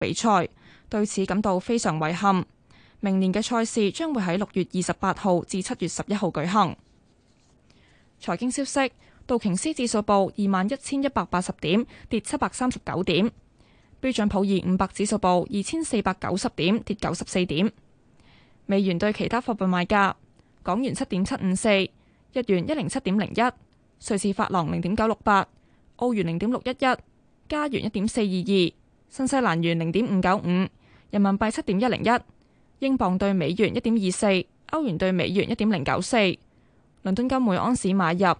比賽，對此感到非常遺憾。明年嘅賽事將會喺6月28號至7月11號舉行。財經消息，道瓊斯指數報21,180點，跌739點。標準普爾500指數報2490點，跌94點。美元對其他貨幣賣價：港元7.754，日元107.01，瑞士法郎0.968，澳元0.611，加元1.422，新西蘭元0.595，人民幣7.101，英鎊對美元1.24，歐元對美元1.094。倫敦金每盎司買入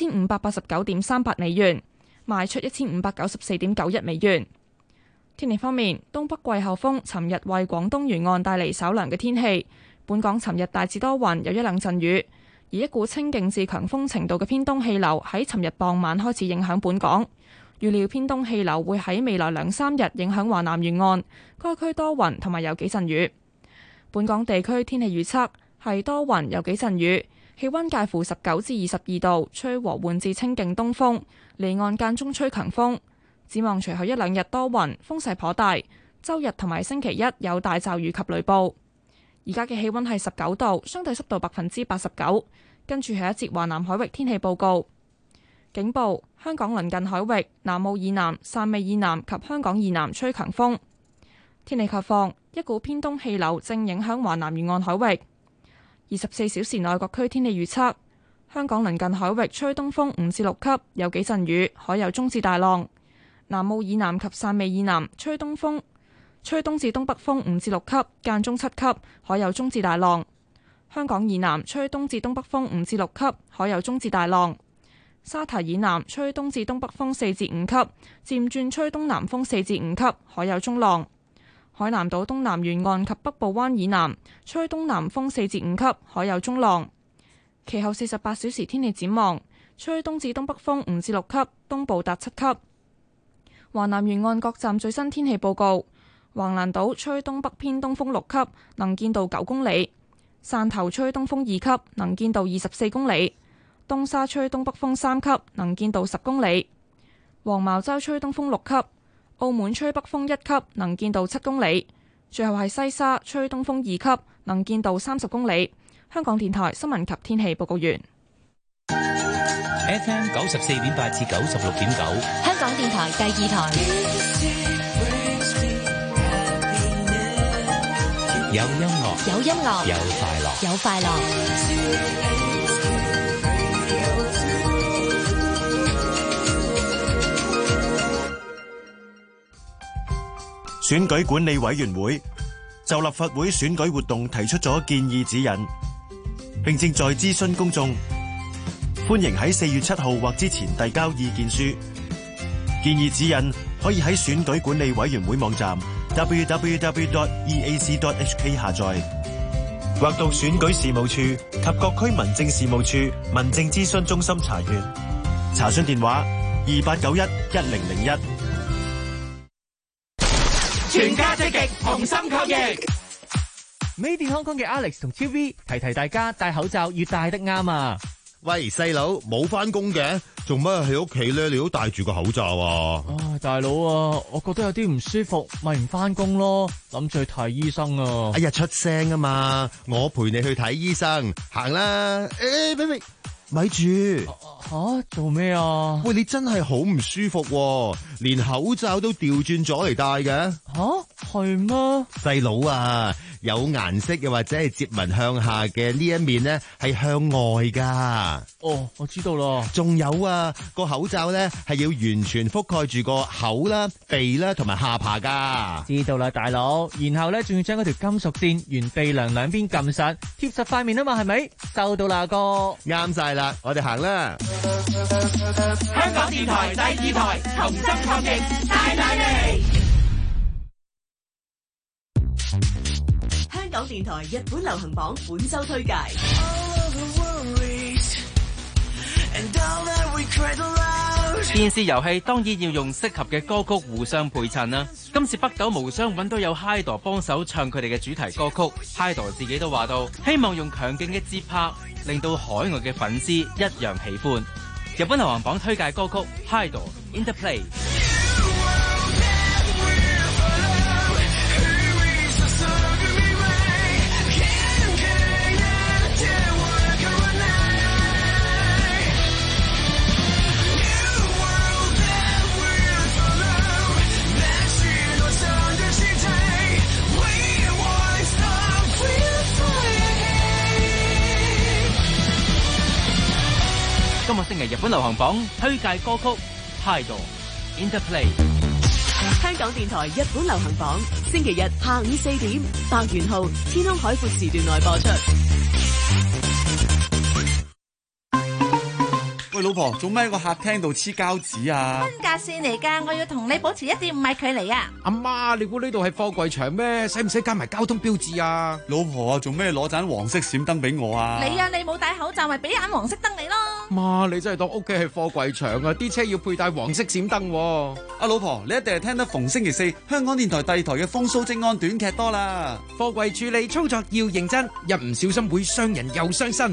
1589.38美元，賣出1594.91美元。天氣方面，東北季候風尋日為廣東沿岸帶嚟稍涼嘅天氣。本港尋日大致多雲，有一兩陣雨，而一股清勁至強風程度嘅偏東氣流喺尋日傍晚開始影響本港。預料偏東氣流會喺未來2-3日影響華南沿岸，該區多雲同埋有幾陣雨。本港地區天氣預測係多雲有幾陣雨，氣溫介乎19至22度，吹和緩至清勁東風，離岸間中吹強風。展望隨後一兩日多雲，風勢頗大。周日同埋星期一有大驟雨及雷暴。而家嘅氣溫係19度，相對濕度89%。跟住係一節華南海域天氣報告。警報：香港鄰近海域、南澳以南、汕尾以南及香港以南吹強風。天氣概況：一股偏東氣流正影響華南沿岸海域。24小時內各區天氣預測：香港鄰近海域吹東風5至6級，有幾陣雨，海有中至大浪。南澳以南及汕尾以南吹東至東北風5至6級，間中7級，海有中至大浪。香港以南吹東至東北風5至6級，海有中至大浪。沙堤以南吹東至東北風4至5級，漸轉吹東南風4至5級，海有中浪。海南島東南沿岸及北部灣以南吹東南風4至5級，海有中浪。其後48小時天氣展望，吹東至東北風5至6級，東部達7級。華南沿岸各站最新天氣報告：橫瀾島吹東北偏東風6級，能見度9公里；汕頭吹東風2級，能見度24公里；東沙吹東北風3級，能見度10公里；黃茅洲吹東風6級；澳門吹北風1級，能見度7公里；最後係西沙吹東風2級，能見度30公里。香港電台新聞及天氣報告完。 FM 94.8至96.9， 香港電台第2台。 有音樂， 有音樂， 有快樂， 有快樂。 選舉管理委員會就立法會選舉活動提出咗建議指引，並正在諮詢公眾。歡迎喺4月7號或之前遞交意見書。建議指引可以喺選舉管理委員會網站 www.eac.hk 下載，或到選舉事務處及各區民政事務處民政諮詢中心查閱。查詢電話28911001。 全家積極同心抗疫。 Made in Hong Kong嘅 Alex 同 TV 提大家戴口罩要戴得啱啊！ 喂，細佬冇返工嘅，做乜喺屋企咧？你都戴住個口罩啊？ 大佬啊，我覺得有啲唔舒服，咪唔返工咯，諗住去睇醫生啊！ 哎呀，出聲啊嘛，我陪你去睇醫生，行啦！咪住做咩啊？ 喂，你真係好唔舒服喎，連口罩都調轉咗嚟戴嘅。 係咩？ 細佬啊，有顏色又或者係折紋向下嘅呢一面呢，係向外噶。 我知道啦。仲有啊，個口罩呢係要完全覆蓋住個口啦、鼻啦同埋下巴噶。 知道啦，大佬。然後呢，仲要將嗰條金屬線沿鼻梁兩邊撳實，貼實塊面啊嘛，係咪？收到啦，哥。 啱晒啦，我哋行啦。 香港電台第2台，同心抗疫，大力。 香港電台日本流行榜本周推介。 電視遊戲當然要用適合嘅歌曲互相配襯啦。今次北斗無雙揾到有 HYDOR 幫手唱佢哋嘅主題歌曲 ，HYDOR 自己都話到，希望用強勁嘅節拍，令到海外嘅粉絲一樣喜歡。日本流行榜推介歌曲 HYDOR Interplay。 星期日本流行榜推介歌曲 Idol Interplay。 香港電台日本流行榜，星期日下午4點，百元號天空海闊時段內播出。 喂，老婆，做咩喺個客廳度黐膠紙啊？ 分隔線嚟㗎，我要同你保持1.5米距離啊！ 阿媽，你估呢度係貨櫃場咩？使唔使加埋交通標誌啊？ 老婆啊，做咩攞盞黃色閃燈俾我啊？ 你冇戴口罩，咪俾盞黃色燈你咯！ 媽，你真係當屋企係貨櫃場啊！啲車要佩戴黃色閃燈喎。 阿老婆，你一定係聽得逢星期四香港電台第二台嘅風騷精安短劇多啦。 貨櫃處理操作要認真，一唔小心會傷人又傷身。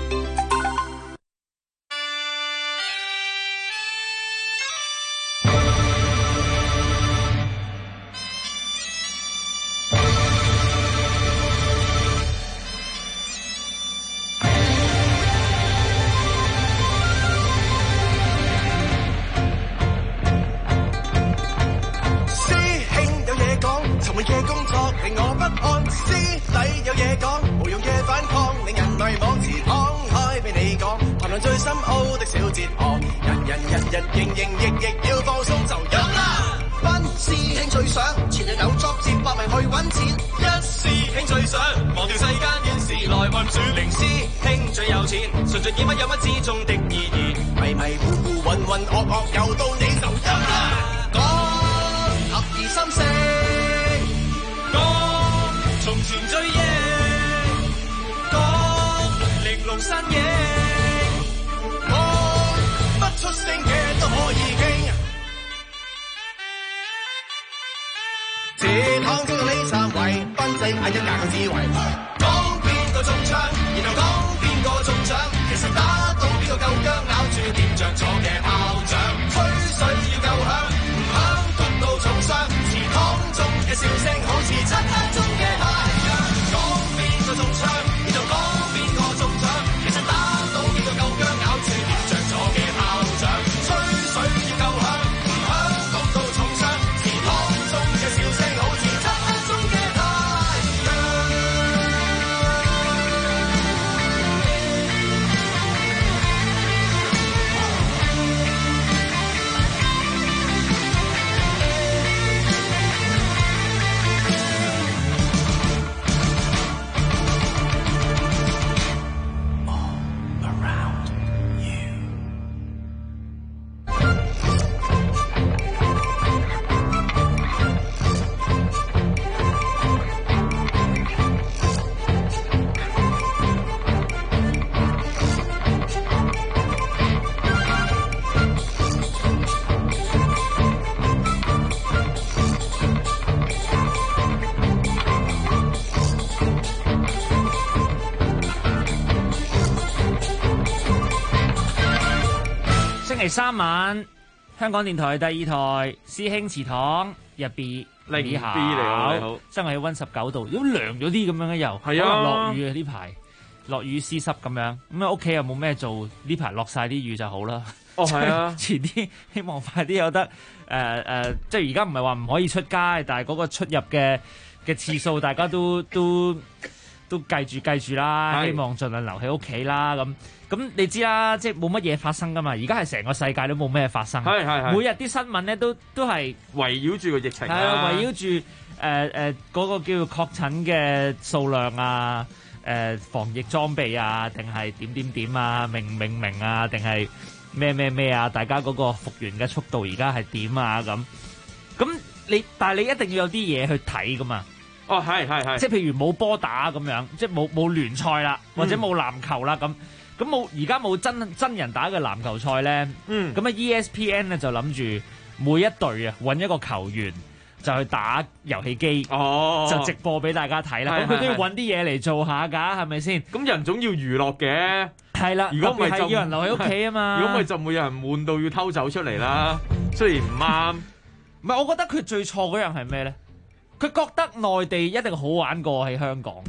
星期三晚，香港電台第二台師兄祠堂入邊你好，室外氣溫19度，都涼咗啲咁樣嘅又，係啊，落雨啊呢排，落雨濕濕咁樣，咁啊屋企又冇咩做，呢排落晒啲雨就好啦。 哦，係啊， 遲啲希望快啲有得即係而家唔係話唔可以出街，但係嗰個出入嘅次數大家都計住啦，希望盡量留喺屋企啦咁你知啦，即係冇乜嘢發生噶嘛。而家係成個世界都冇咩發生，係每日啲新聞咧都係圍繞住個疫情，係啊，圍繞住嗰個叫做確診嘅數量啊，防疫裝備啊，定係點啊，明啊，定係咩啊？大家嗰個復原嘅速度而家係點啊？咁但係你一定要有啲嘢去睇噶嘛。 哦，係， 即係譬如冇波打咁樣，即係冇聯賽啦，或者冇籃球啦咁而家冇真人打嘅籃球賽咧，咁啊 ESPN 咧就諗住每一隊啊揾一個球員就去打遊戲機，就直播俾大家睇啦。咁佢都要揾啲嘢嚟做下㗎，係咪先？ 咁人總要娛樂嘅， 係啦。如果唔係就要人留喺屋企啊嘛。 如果唔係就會有人悶到要偷走出嚟啦。雖然唔啱， 唔係我覺得佢最錯嗰樣係咩咧？佢覺得內地一定好玩過喺香港。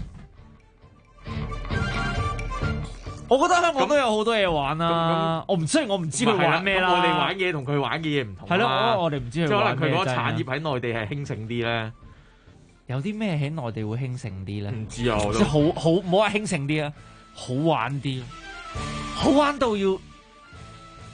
我覺得香港都有好多嘢玩啦。我唔知佢玩咩啦。 我哋玩嘢同佢玩嘅嘢唔同。 係咯，我哋唔知佢玩咩。 即係可能佢嗰個產業喺內地係興盛啲咧。 有啲咩喺內地會興盛啲咧？ 唔知啊， 即係好唔好話興盛啲啊？好玩啲，好玩到要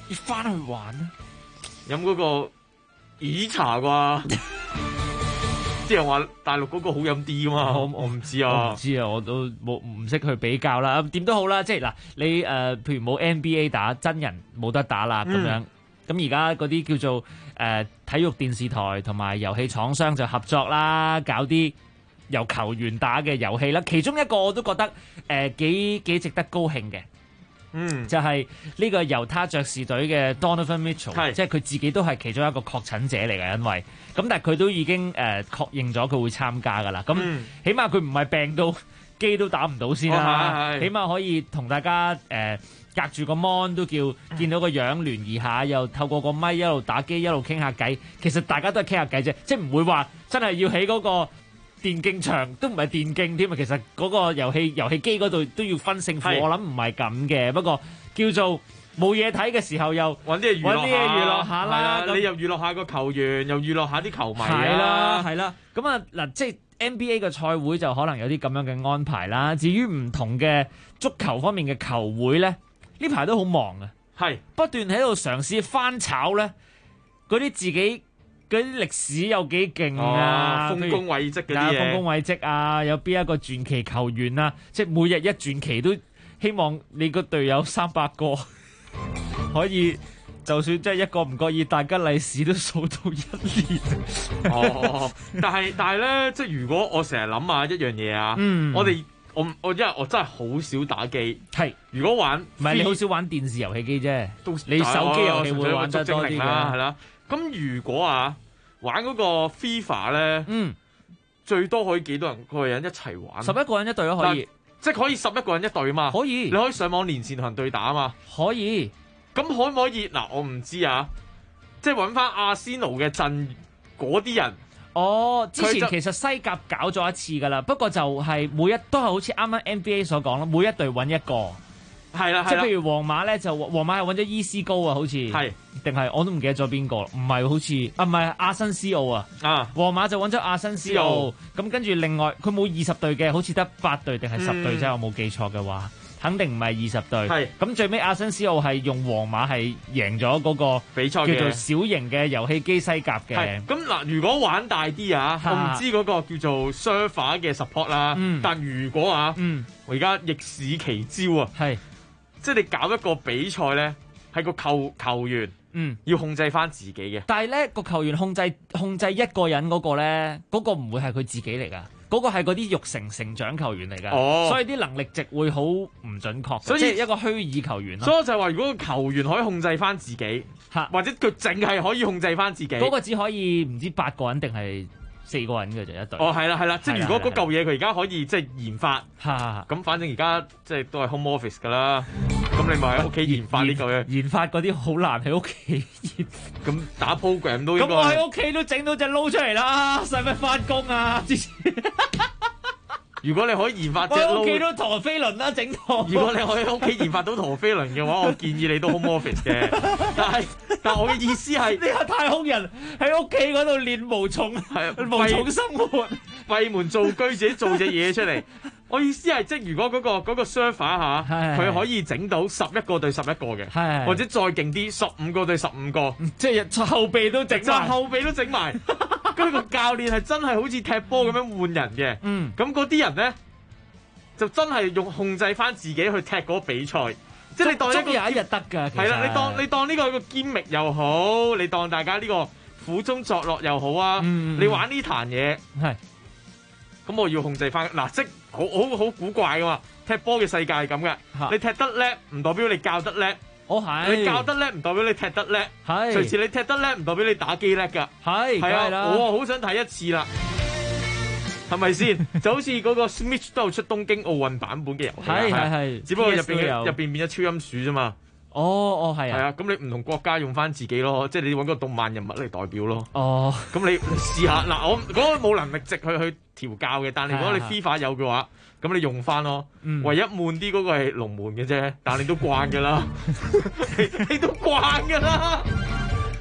要翻去玩啊！ 飲嗰個耳茶啩？啲人話大陸嗰個好飲啲噶嘛？我唔知啊， 我唔知啊，我都唔識去比較啦。點都好啦，即係嗱，你譬如冇 NBA 打，真人冇得打啦咁樣。咁而家嗰啲叫做體育電視台同埋遊戲廠商就合作啦，搞啲由球員打嘅遊戲啦。其中一個我都覺得幾值得高興嘅。就係呢個猶他爵士隊嘅 Donovan Mitchell，即係佢自己都係其中一個確診者嚟嘅，因為咁，但係佢都已經確認咗佢會參加噶啦。咁起碼佢唔係病到機都打唔到先啦，起碼可以同大家隔住個 mon 都叫見到個樣聯誼下，又透過個咪一路打機一路傾下偈。其實大家都係傾下偈啫，即係唔會話真係要喺嗰個電競場都唔係電競添啊！其實嗰個遊戲機嗰度都要分勝負，我諗唔係咁嘅。不過叫做冇嘢睇嘅時候，又揾啲嘢娛樂下啦。 你又娛樂下個球員，又娛樂下啲球迷係啦。咁啊嗱，即係 NBA 嘅賽會就可能有啲咁樣嘅安排啦。至於唔同嘅足球方面嘅球會咧，呢排都好忙啊，不斷喺度嘗試翻炒咧嗰啲自己。嗰啲歷史有幾勁啊！ 豐功偉績嗰啲嘢， 豐功偉績啊！有邊一個傳奇球員啊？即係每日一傳奇都希望你個隊友300個可以，就算即係一個唔覺意，大吉利是都數到1年。 但係咧，即係如果我成日諗下一樣嘢啊，我因為我真係好少打機，如果玩唔係你好少玩電視遊戲機啫，你手機遊戲會玩得多啲嘅， 係啦。咁如果玩嗰個 FIFA 咧，最多可以幾多個人一齊玩 ？11個人一隊都可以， 即係可以11個人一隊嘛？ 可以， 你可以上網連線同人對打啊嘛？ 可以。 咁可唔可以？嗱，我唔知啊，即係揾翻阿仙奴嘅陣嗰啲人。 之前其實西甲搞咗一次噶啦，不過就係都係好似啱啱 NBA 所講啦，每一隊揾一個。 係啦， 即係譬如皇馬咧，就皇馬係揾咗伊斯高啊，好似定係我都唔記得咗邊個，唔係好似唔係阿申斯奧啊，皇馬就揾咗阿申斯奧，咁跟住另外佢冇20隊嘅，好似得8隊定係10隊啫，我冇記錯嘅話，肯定唔係20隊。咁最尾阿申斯奧係用皇馬係贏咗嗰個比賽叫做小型嘅遊戲機西甲嘅。 咁嗱，如果玩大啲我唔知嗰個叫做 server 嘅 support 啦，但如果我而家逆市奇招啊，即係你搞一個比賽咧，係個球員要控制翻自己嘅。 但係咧個球員控制一個人嗰個咧，嗰個唔會係佢自己嚟噶，嗰個係嗰啲育成長球員嚟噶，所以啲能力值會好唔準確，所以即係一個虛擬球員咯。 所以就係話，如果個球員可以控制翻自己，或者佢淨係可以控制翻自己， 嗰個只可以唔知8個人定係4個人嘅就一隊。 係啦，即係如果嗰嚿嘢佢而家可以即係研發，咁反正而家即係都係 home office 噶啦，咁你咪喺屋企研發呢嚿嘢。研發嗰啲好難喺屋企研發，咁打 program 都應該。咁我喺屋企都整到隻撈出嚟啦，使乜翻工啊？之前如果你可以研發隻撈，我屋企都陀飛輪啦，整到。如果你可以喺屋企研發到陀飛輪嘅話，我建議你都 home office 嘅。但我嘅意思係，呢個太空人喺屋企嗰度練無重生活，閉門造車，自己做隻嘢出嚟。我意思係，即係如果嗰個 server 佢可以整到11個對11個嘅，或者再勁啲15個對15個，即係後備都整埋。跟住個教練係真係好似踢波咁樣換人嘅，咁嗰啲人咧就真係用控制翻自己去踢嗰個比賽，即係你當有一日得㗎。係啦，你當呢個個堅力又好，你當大家呢個苦中作樂又好啊。你玩呢壇嘢，咁我要控制翻嗱，即係好古怪噶嘛。踢波嘅世界係咁嘅，你踢得叻唔代表你教得叻。你教得叻唔代表你踢得叻，隨時你踢得叻唔代表你打機叻噶，係啊，我好想睇一次啦，係咪先？就好似嗰個 Switch 都有出東京奧運版本嘅遊戲，係，只不過入邊變咗超音鼠啫嘛。係啊，咁你唔同國家用翻自己咯，即係你揾個動漫人物嚟代表咯。咁你試下嗱，我嗰個冇能力值去調教嘅，但係如果你 FIFA 有嘅話。咁你用翻咯，唯一悶啲嗰個係龍門嘅啫，但係你都慣噶啦，你都慣噶啦。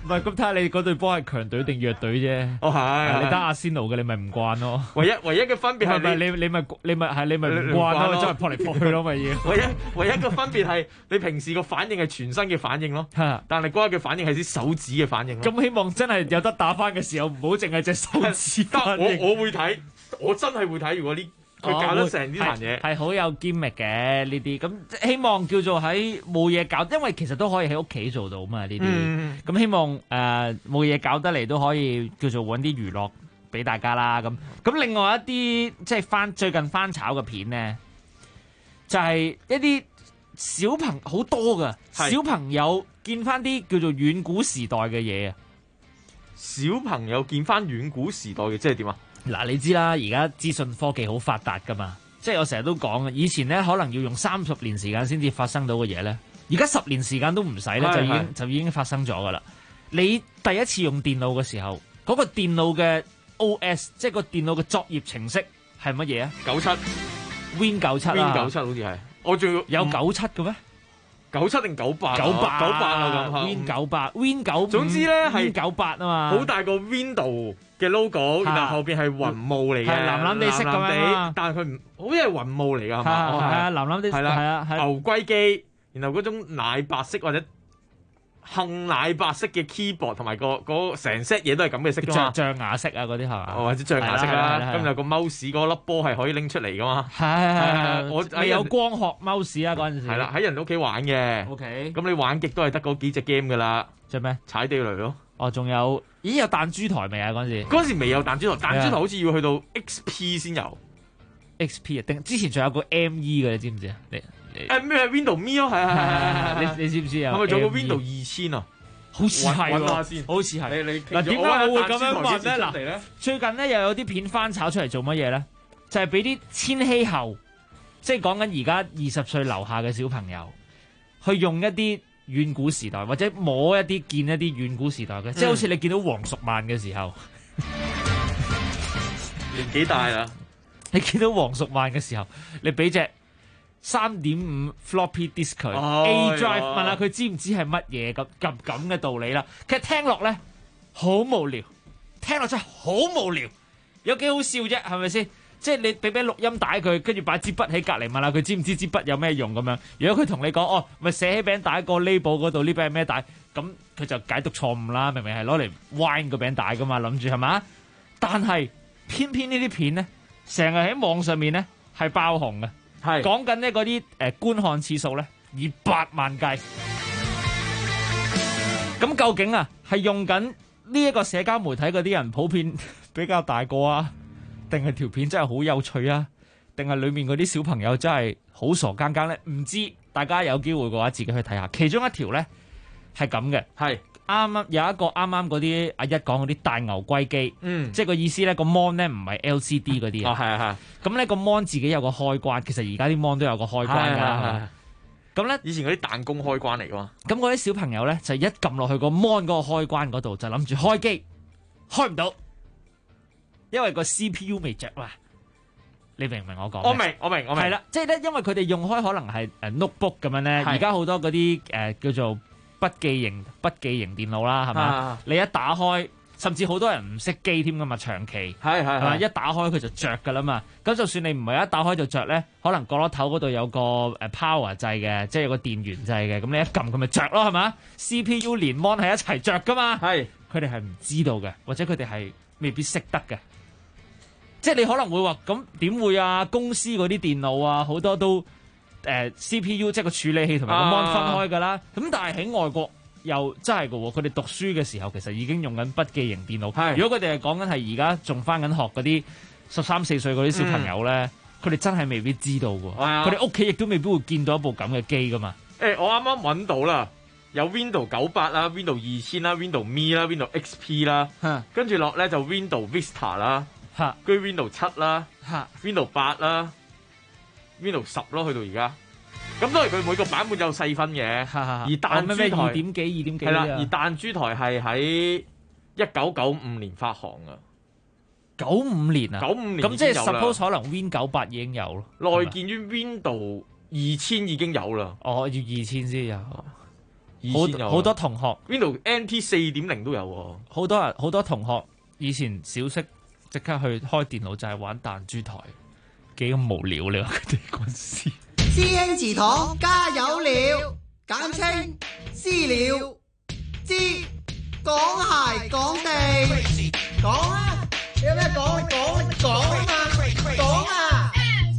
唔係咁睇下你嗰隊波係強隊定弱隊啫。 哦係， 你打阿仙奴嘅你咪唔慣咯。 唯一嘅分別係你咪唔慣咯，真係撲嚟撲去咯咪要。 唯一嘅分別係你平時個反應係全身嘅反應咯，但係嗰日嘅反應係啲手指嘅反應咯。 咁希望真係有得打翻嘅時候，唔好淨係隻手指反應。 我會睇，我真係會睇。如果呢佢搞得成呢壇嘢， 係好有 gimmick嘅呢啲。咁希望叫做喺冇嘢搞，因為其實都可以喺屋企做到嘛呢啲。咁希望冇嘢搞得嚟都可以叫做揾啲娛樂俾大家啦。咁另外一啲即係最近翻炒嘅片咧，就係一啲小朋好多噶小朋友見翻啲叫做遠古時代嘅嘢啊！ 小朋友見翻遠古時代嘅，即係點啊？ 嗱，你知啦，而家資訊科技好發達噶嘛，即係我成日都講嘅，以前咧可能要用30年時間先至發生到嘅嘢咧，而家10年時間都唔使咧，就已經發生咗噶啦。你第一次用電腦嘅時候，嗰個電腦嘅 OS， 即係個電腦嘅作業程式係乜嘢啊？Win 97啊 ，Win 97好似係，我仲有97嘅咩 ？97定98？98 啊咁 ，Win 98，Win 95， 總之咧係 98啊嘛， 好大個 Window 嘅 logo，然後後邊係雲霧嚟嘅， 係藍藍地色咁樣， 但係佢唔好似係雲霧嚟㗎，係嘛？ 係啊，藍藍地色，係啊， 牛龜機，然後嗰種奶白色或者杏奶白色嘅 keyboard 同埋個成 set 嘢都係咁嘅色㗎嘛， 象牙色啊嗰啲係嘛？ 或者象牙色啦，咁就個 mouse 嗰粒波係可以拎出嚟㗎嘛？ 係我有光學 mouse 啊嗰陣時， 係啦，喺人屋企玩嘅。OK，咁你玩極都係得嗰幾隻 game 㗎啦。 隻咩？ 踩地雷咯。 哦，仲有，咦有彈珠台未啊？嗰陣時？ 嗰陣時未有彈珠台，彈珠台好似要去到 XP 先有。 XP 啊？定之前仲有個 ME 嘅，你知唔知啊？你咩 Windows Me 咯，係你知唔知啊？ 係咪仲有個 Windows 2000啊？ 好似係喎，好似係。嗱，點解我會咁樣問咧？嗱，最近咧又有啲片翻炒出嚟做乜嘢咧？就係俾啲千禧後，即係講緊而家20歲樓下嘅小朋友，去用一啲遠古時代或者摸一啲見一啲遠古時代嘅，即係好似你見到黃淑曼嘅時候， 年紀大啦。 你見到黃淑曼嘅時候，你俾隻3.5 floppy disk 佢 A drive， 問下佢知唔知係乜嘢咁嘅道理啦。其實聽落咧好無聊，聽落真係好無聊，有幾好笑啫，係咪先？即係你俾錄音帶佢，跟住擺支筆喺隔離問下佢知唔知支筆有咩用咁樣。如果佢同你講哦，咪寫喺餅帶個 label 嗰度呢餅係咩帶，咁佢就解讀錯誤啦。明明係攞嚟 wine 個餅帶噶嘛，諗住係嘛？但係偏偏呢啲片咧，成日喺網上面咧係爆紅嘅。係講緊呢嗰啲觀看次數咧以8萬計，咁究竟啊係用緊呢一個社交媒體嗰啲人普遍比較大個啊，定係條片真係好有趣啊，定係裡面嗰啲小朋友真係好傻更更咧？唔知，大家有機會嘅話自己去睇下。其中一條咧係咁嘅，係啱有一個啱嗰啲阿一講嗰啲大牛龜機，即係個意思咧個 mon 咧唔係 LCD 嗰啲啊，咁咧個 mon 自己有個開關，其實而家啲 mon 都有個開關㗎，咁咧以前嗰啲彈弓開關嚟㗎嘛， 咁嗰啲小朋友咧就一撳落去個 mon 嗰個開關嗰度就諗住開機，開唔到，因為個 CPU 未着啊！你明唔明我講？我明。係啦，即係咧，因為佢哋用開可能係notebook 咁樣咧，而家好多嗰啲叫做筆記型電腦啦，係嘛？你一打開，甚至好多人唔識機添噶嘛，長期係嘛？一打開佢就着噶啦嘛。咁就算你唔係一打開就着咧，可能角落頭嗰度有個power 掣嘅，即係有個電源掣嘅。咁你一撳佢咪着咯，係嘛？CPU 連 mon 係一齊着噶嘛？係，佢哋係唔知道嘅，或者佢哋係未必識得嘅。即係你可能會話咁點會啊？公司嗰啲電腦啊，好多都CPU 即係個處理器同埋個 mon 分開㗎啦。咁但係喺外國又真係㗎喎，佢哋讀書嘅時候其實已經用緊筆記型電腦。如果佢哋係講緊係而家仲返緊學嗰啲13、14歲嗰啲小朋友咧，佢哋真係未必知道㗎。佢哋屋企亦都未必會見到一部咁嘅機㗎嘛。 我啱啱揾到啦，有 Windows 98啦、Windows 2000啦、Windows Me 啦、Windows XP 啦，跟住落咧就 Windows Vista 啦。跟住 Windows 7啦，Windows 8啦，Windows 10咯，去到而家，咁當然佢每個版本有細分嘅，而彈珠台 2.幾係啦，而彈珠台係喺1995年發行噶 ，95年啊，95 年咁即係 suppose 可能 Win 98已經有咯， 內建於 Windows 2000已經有啦， 要2000先有。 好多同學 Windows NT 4.0都有喎。 好多同學以前小息即刻去開電腦就係玩彈珠台，幾咁無聊你話佢哋嗰時。 師兄祠堂加油了，簡稱私了。知講鞋講地，講啊！有咩講啊嘛，講啊！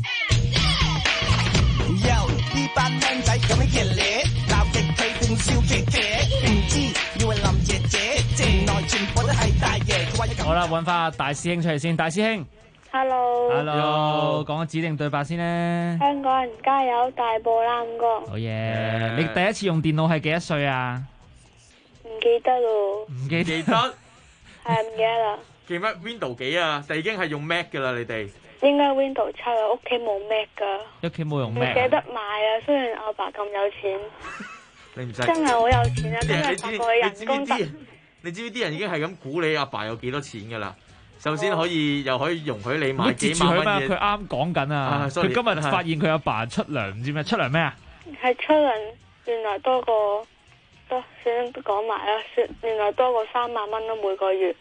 呢班靚仔咁樣熱烈，鬧極佢歡笑騎騎，唔知以為林姐姐，城內全部都係大爺。 好啦，揾翻大師兄出嚟先，大師兄。 Hello， 講個指定對白先咧。 香港人加油，大步攬過。 好嘢！你第一次用電腦係幾多歲啊？ 唔記得咯。 唔記得？ 係唔記得啦。 記乜 Windows 幾啊？但已經係用 Mac 噶啦，你哋。 應該 Windows 7啊，屋企冇 Mac 噶。 屋企冇用 Mac。 唔捨得買啊，雖然阿爸咁有錢。 你唔使。 真係好有錢啊！今日發覺佢人工得。 你知唔知啲人已經係咁估你阿爸有幾多錢噶啦？首先可以又可以容許你買幾萬蚊嘢。 佢啱講緊啊！佢今日發現佢阿爸出糧唔知咩？出糧咩啊？ 係出糧，原來多過算講埋啦，原來多過3萬蚊咯每個月。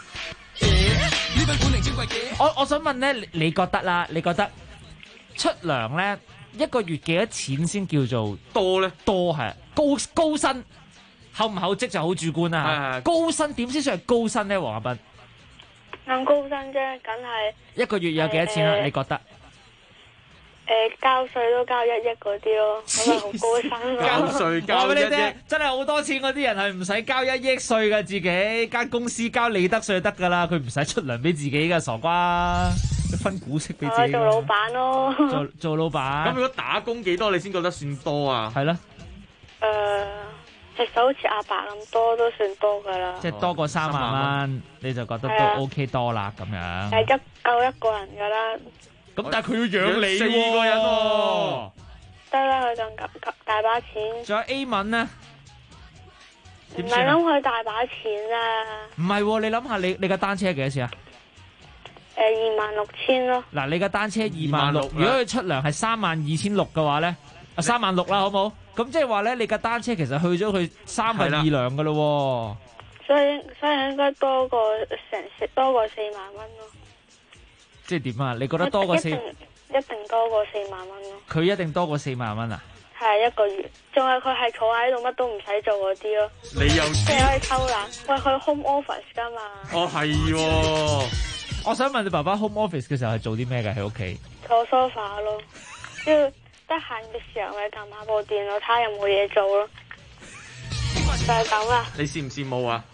我想問咧，你覺得啦？你覺得出糧咧一個月幾多錢先叫做多咧？ 多係高薪，厚唔厚職就好主觀啦。高薪點先算係高薪咧？黃阿斌。 咁高薪啫，梗係一個月有幾多錢啊？你覺得？ 交稅都交1億嗰啲咯，咁咪好高薪咯。 交稅交1億， 真係好多錢嗰啲人係唔使交1億稅噶，自己間公司交利得稅得噶啦，佢唔使出糧俾自己噶，傻瓜，分股息俾自己。 做老闆咯。 做老闆。 咁如果打工幾多你先覺得算多啊？ 係咯。 其實好似阿爸咁多都算多噶啦， 即係多過3萬蚊，你就覺得都 OK 多啦咁樣。 係夠一個人噶啦。 咁但係佢要養你喎，4個人喎。 得啦，佢咁大把錢。 仲有 A 文呢？ 唔係諗佢大把錢啊。 唔係喎，你諗下你嘅單車係幾多錢啊 ？26,000咯。 嗱，你嘅單車26,000，如果佢出糧係32,600嘅話咧，36,000啦，好冇？咁即係話咧，你嘅單車其實去咗佢2/3糧噶咯喎。 所以應該多過4萬蚊咯。 即係點啊？你覺得多過4？ 一定多過4萬蚊咯。 佢一定多過4萬蚊啊？ 係一個月，仲係佢係坐喺度乜都唔使做嗰啲咯。 你又即係可以偷懶，喂，去 home office 噶嘛？ 哦，係喎。 我想問你爸爸 home office 嘅時候係做啲咩㗎？喺屋企坐 sofa 咯，要得閒嘅時候咪撳下部電腦睇下有冇嘢做咯，就係咁啦。 你羨唔羨慕啊？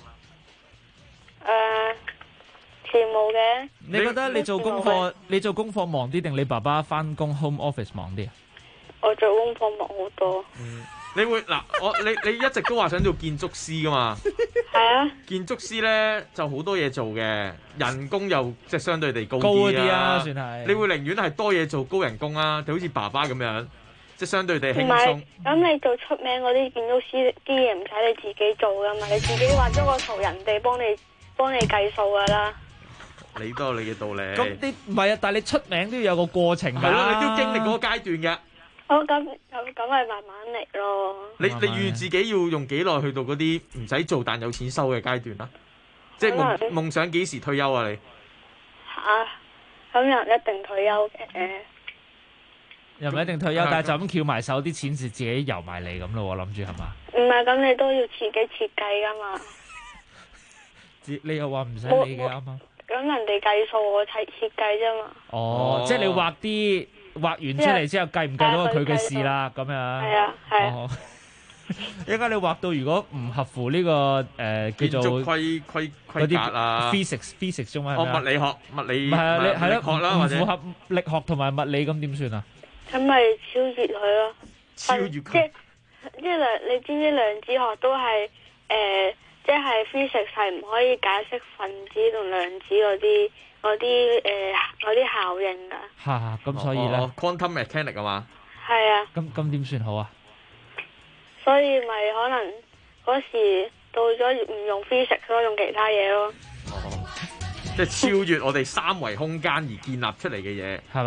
羨慕嘅。 你覺得你做功課忙啲定你爸爸翻工 home office 忙啲啊？ 我做功課忙好多。 你會嗱你一直都話想做建築師噶嘛？ 係啊。 建築師咧就好多嘢做嘅，人工又即係相對地高啲啊，算係。 你會寧願係多嘢做高人工啊？就好似爸爸咁樣，即係相對地輕鬆。 咁你做出名嗰啲建築師啲嘢唔使你自己做噶嘛？你自己畫咗個圖，人哋幫你計數噶啦。 你都有你嘅道理。 咁你唔係啊？但係你出名都要有個過程㗎。 係咯，你都要經歷嗰個階段嘅。 咁咪慢慢嚟咯。 你預自己要用幾耐去到嗰啲唔使做但有錢收嘅階段啊？即係夢想幾時退休啊？你咁又唔一定退休嘅。 又唔一定退休，但係就咁翹埋手，啲錢是自己游埋嚟咁咯。我諗住係嘛？ 唔係，咁你都要自己設計噶嘛？ 你又話唔使理嘅啱啱。 咁人哋計數，我設計啫嘛。 哦，即係你畫完出嚟之後計唔計到係佢嘅事啦，咁樣。 係啊，係啊。 應該你畫到如果唔合乎呢個叫做規格啊 physics 中文係咪啊？ 物理學唔係啊，你係咯，唔符合力學同埋物理咁點算啊？ 咁咪超越佢咯。 超越佢。 即係你知唔知量子學都係即係 physics 係唔可以解釋分子同量子嗰啲效應噶。 嚇，咁所以咧 quantum mechanics 啊嘛。 係啊。 咁點算好啊？ 所以咪可能嗰時到咗唔用 physics 咯，用其他嘢咯。 即係超越我哋三維空間而建立出嚟嘅嘢， 係嘛？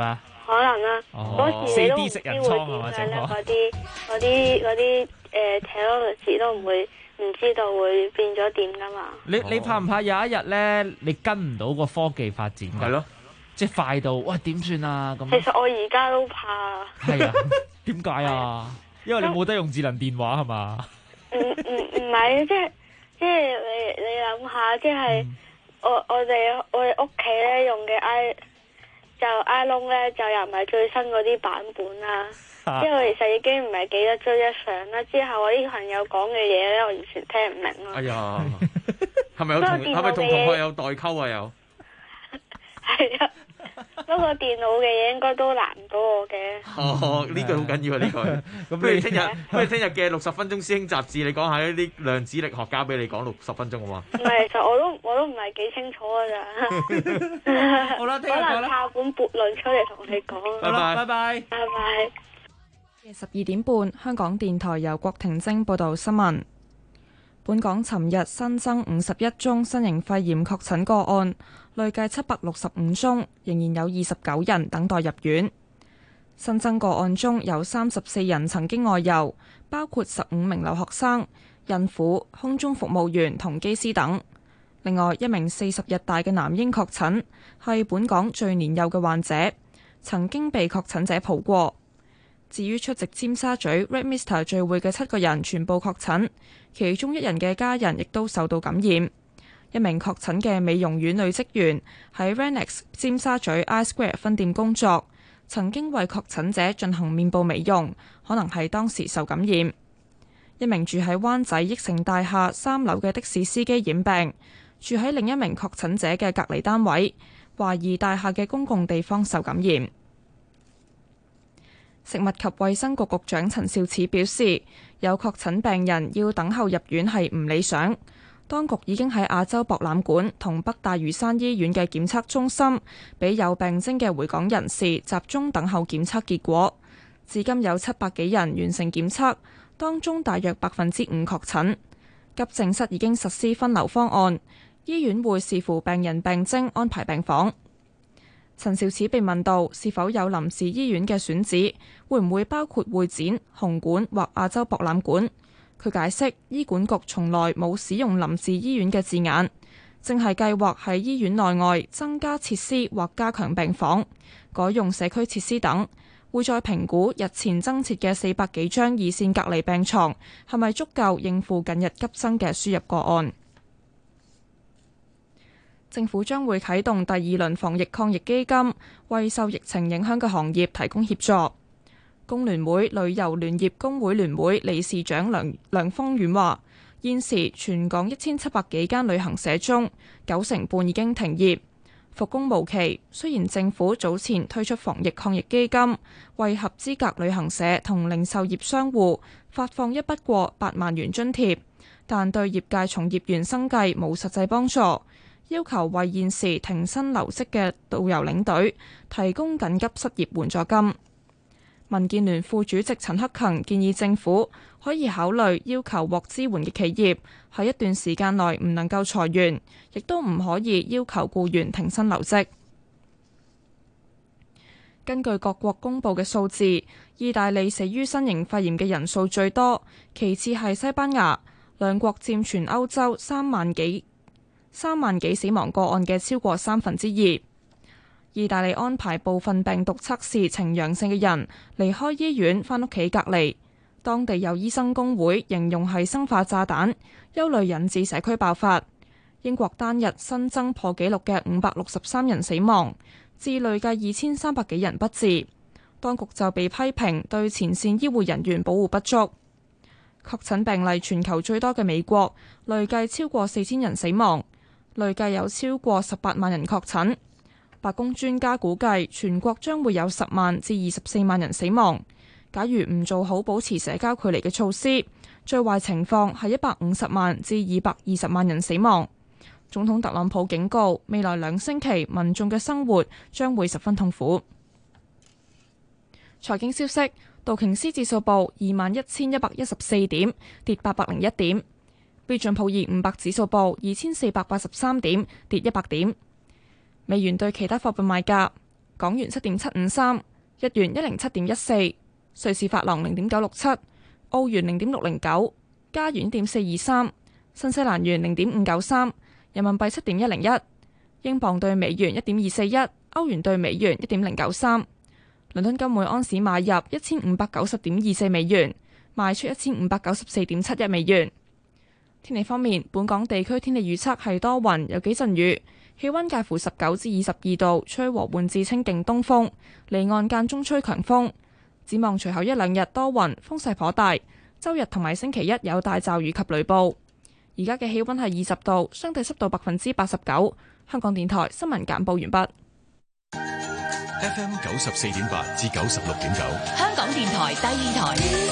可能啦。嗰時你都唔知會點嘅咧，嗰啲technology都唔知道會變咗點噶嘛。 你怕唔怕有一日咧，你跟唔到個科技發展？係咯，即係快到，喂點算啊？咁其實我而家都怕。 係啊，點解啊？因為你冇得用智能電話係嘛？ 唔係，即係你諗下，即係我哋屋企咧用嘅 iPhone 咧就又唔係最新嗰啲版本啦。之後其實已經唔係幾得追得上啦。之後我啲朋友講嘅嘢咧，我完全聽唔明咯。 哎呀，係咪同同學有代溝啊？又係啊，不過電腦嘅嘢應該都難唔到我嘅。 呢句好緊要啊！呢句咁不如聽日嘅60分鐘師兄雜誌，你講下呢啲量子力學家俾你講60分鐘好嘛？ 唔係，其實我都唔係幾清楚㗎咋。 好啦，聽日可能抄本悖論出嚟同你講。 拜拜， 拜拜， 拜拜。 12點半，香港電台由郭婷晶報道新聞。本港尋日新增51宗新型肺炎確診個案，累計765宗，仍然有29人等待入院。新增個案中有34人曾經外遊，包括15名留學生、孕婦、空中服務員同機師等。另外一名40日大嘅男嬰確診，係本港最年幼嘅患者，曾經被確診者抱過。至於出席尖沙咀 Red Mister 聚會嘅7個人全部確診，其中1人嘅家人亦都受到感染。一名確診嘅美容院女職員喺 Renex 尖沙咀 I Square 分店工作，曾經為確診者進行面部美容，可能係當時受感染。一名住喺灣仔益城大廈3樓嘅的士司機染病，住喺另一名確診者嘅隔離單位，懷疑大廈嘅公共地方受感染。食物及衛生局局長陳肇始表示，有確診病人要等候入院係唔理想。當局已經喺亞洲博覽館同北大嶼山醫院嘅檢測中心，俾有病徵嘅回港人士集中等候檢測結果。至今有700幾人完成檢測，當中大約5%確診。急症室已經實施分流方案，醫院會視乎病人病徵安排病房。陳肇始被問到是否有臨時醫院嘅選址，會唔會包括會展、紅館或亞洲博覽館？佢解釋，醫管局從來冇使用臨時醫院嘅字眼，正係計劃喺醫院內外增加設施或加強病房，改用社區設施等。會再評估日前增設嘅400幾張二線隔離病床係咪足夠應付近日急增嘅輸入個案。政府將會啟動第2輪防疫抗疫基金，為受疫情影響嘅行業提供協助。工聯會旅遊聯業工會聯會理事長梁豐遠話，現時全港1700幾間旅行社中，90%半已經停業，復工無期。雖然政府早前推出防疫抗疫基金，為合資格旅行社同零售業商戶發放一筆過8萬元津貼，但對業界從業員生計冇實際幫助。要求為現時停薪留職嘅導遊領隊提供緊急失業援助金。民建聯副主席陳克勤建議政府可以考慮要求獲支援嘅企業喺一段時間內唔能夠裁員，亦都唔可以要求僱員停薪留職。根據各國公佈嘅數字，意大利死於新型肺炎嘅人數最多，其次係西班牙，兩國佔全歐洲3萬幾死亡個案嘅超過2/3。意大利安排部分病毒測試呈陽性嘅人離開醫院返屋企隔離。當地有醫生工會形容係生化炸彈，憂慮引致社區爆發。英國單日新增破紀錄嘅563人死亡，至累計2300幾人不治。當局就被批評對前線醫護人員保護不足。確診病例全球最多嘅美國，累計超過4000人死亡，累計有超過18萬人確診。白宮專家估計，全國將會有10萬至24萬人死亡。假如唔做好保持社交距離嘅措施，最壞情況係150萬至220萬人死亡。總統特朗普警告，未來2星期民眾嘅生活將會十分痛苦。財經消息，道瓊斯指數報21,114點，跌801點；標準普爾500指數報2483點，跌100點。美元對其他貨幣賣價：港元7.753， 日元107.14，瑞士法郎0.967，澳元0.609，加元1.423，新西蘭元0.593，人民幣7.101，英鎊對美元1.241，歐元對美元1.093。倫敦金每安士買入1590.24美元，賣出1594.71美元。天氣方面，本港地區天氣預測係多雲，有幾陣雨，氣溫介乎19至22度，吹和緩至清勁東風，離岸間中吹強風。展望隨後一兩日多雲，風勢頗大，周日同埋星期一有大驟雨及雷暴。而家嘅氣溫係20度，相對濕度89%。香港電台新聞簡報完畢。 FM 94.8至96.9， 香港電台第二台，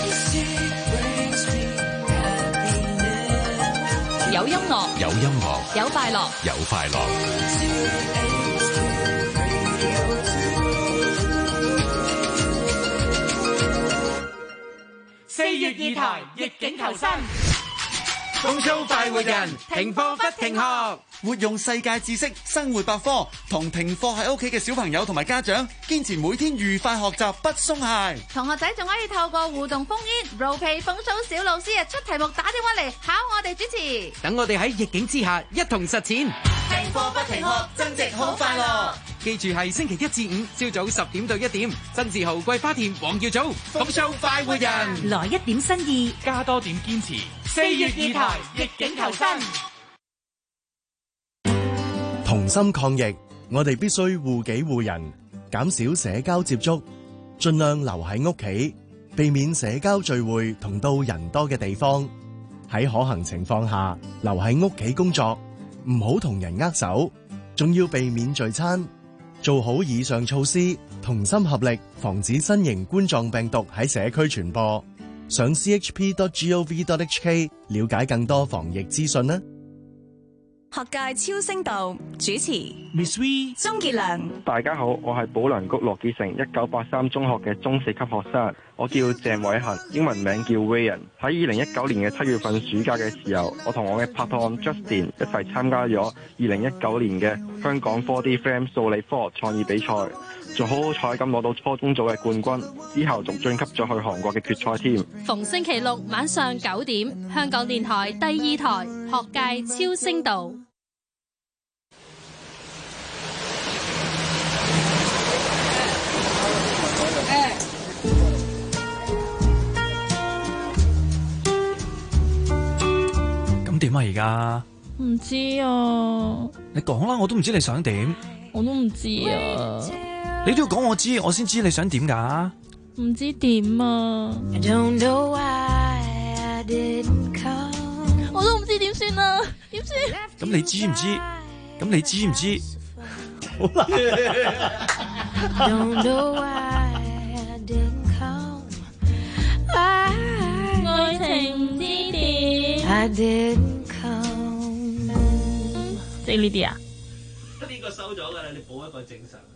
有音樂， 有音樂， 有快樂， 有快樂。 4月2台逆境求生，風騷快活人，停課不停學。 活用世界知識生活百科，同停課喺屋企嘅小朋友同埋家長，堅持每天愉快學習不鬆懈。 同學仔仲可以透過互動烽煙、role play、風騷小老師出題目，打電話嚟考我哋主持。 等我哋喺逆境之下一同實踐， 停課不停學，增值好快樂。 記住係星期一至五朝早10點到1點，新字號桂花田黃耀祖， 風騷快活人， 來一點新意， 加多點堅持。 4月2台逆境求生。 同心抗疫，我哋必須護己護人，減少社交接觸，盡量留喺屋企，避免社交聚會同到人多嘅地方。喺可行情況下，留喺屋企工作，唔好同人握手，仲要避免聚餐。做好以上措施，同心合力，防止新型冠狀病毒喺社區傳播。上 chp.gov.hk 了解更多防疫資訊啦。 學界超聲道主持 Miss V 鍾傑良。 大家好，我係寶良谷羅志成1983中學嘅中4級學生，我叫鄭偉恒，英文名叫 Ryan。喺2019年嘅7月份暑假嘅時候，我同我嘅拍檔 Justin 一齊參加咗2019年嘅香港 4D Frame 數理科學創意比賽，仲好彩咁攞到初中組嘅冠軍，之後仲晉級咗去韓國嘅決賽添。 逢星期六晚上9點，香港電台第2台學界超聲道。 咁點啊？而家唔知啊， 你講啦，我都唔知你想點。 我都唔知啊， 你都要講我知，我先知你想點噶。 唔知點啊，我都唔知點算啊，點算？ 咁你知唔知？咁你知唔知？好啦。 愛情唔知點，即係呢啲啊？ 呢個收咗噶啦，你補一個正常。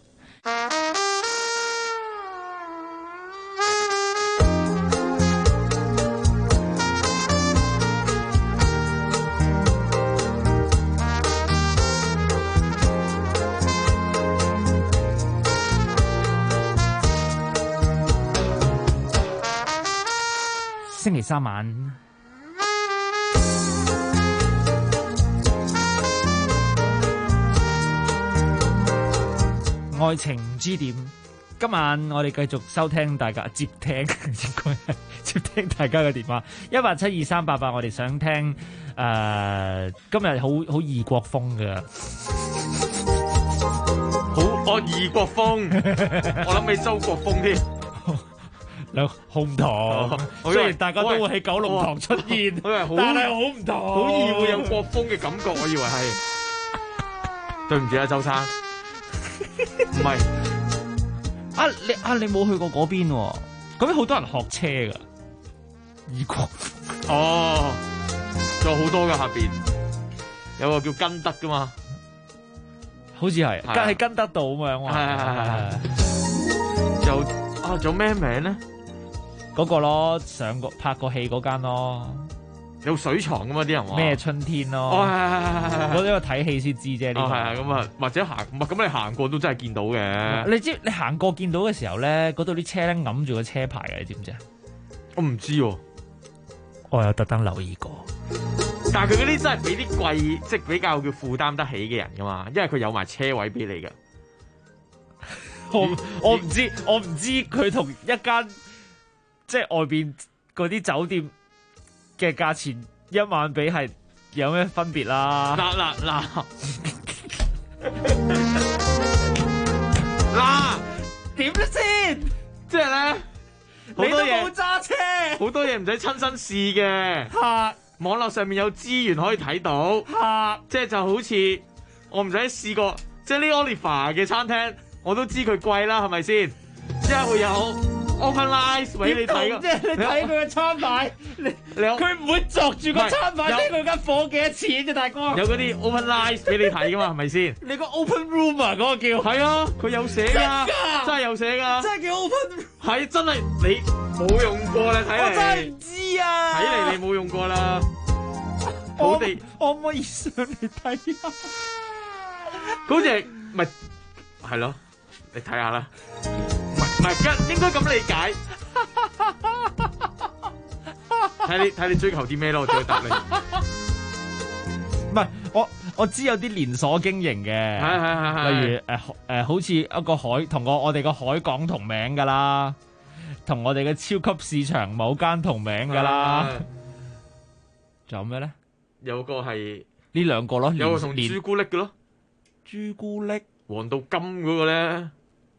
星期三晚，愛情唔知點。今晚我哋繼續收聽大家接聽，應該係接聽大家嘅電話1872388。我哋想聽今日好異國風嘅， 好異國風，我諗起周國峰添。 好唔同，雖然大家都會喺九龍塘出現，但係好唔同， 好易會有國風嘅感覺，我以為係。對唔住啊，周生，唔係你冇去過嗰邊喎？嗰邊好多人學車噶，異國哦，仲有好多噶下邊，有個叫根德噶嘛， 好似係，係根德道咁樣係。仲有咩名咧？ 嗰個咯，上過拍過戲嗰間咯， 有水床噶嘛啲人話。 咩春天咯？ 哦係我呢個睇戲先知啫。呢個係咁啊，或者行唔係咁你行過都真係見到嘅。 你知你行過見到嘅時候咧，嗰度啲車咧揞住個車牌嘅，你知唔知啊？ 我唔知喎， 我有特登留意過。 但係佢嗰啲真係俾啲貴，即係比較叫負擔得起嘅人噶嘛，因為佢有埋車位俾你噶。 我唔知佢同一間即係外邊嗰啲酒店嘅價錢一晚比係有咩分別啦？ 嗱， 點先？ 即係咧， 你都冇揸車， 好多嘢唔使親身試嘅。網絡上面有資源可以睇到，即係就好似我唔使試過，即係呢 Oliver 嘅餐廳，我都知佢貴啦，係咪先？即係會有 OpenRice 俾你睇㗎。 即係你睇佢嘅餐牌，佢唔會作住個餐牌知佢間房幾多錢啫，大哥。 有嗰啲 OpenRice 俾你睇噶嘛，係咪先？ 你個 Open Room 啊，嗰個叫係啊，佢有寫㗎，真係有寫㗎， 真係叫 Open。 係真係你冇用過啦，睇嚟。 我真係唔知啊。 睇嚟你冇用過啦。 土地，我可唔可以上嚟睇下？ 嗰隻咪係咯，你睇下啦。唔係，應該咁理解。睇你追求啲咩咯？我再答你。 唔係，我知有啲連鎖經營嘅， 係例如好似一個海同我哋個海港同名噶啦，同我哋嘅超級市場某間同名噶啦。仲有咩咧？ 有個係呢兩個咯， 有個同朱古力嘅咯， 朱古力黃到金嗰個咧，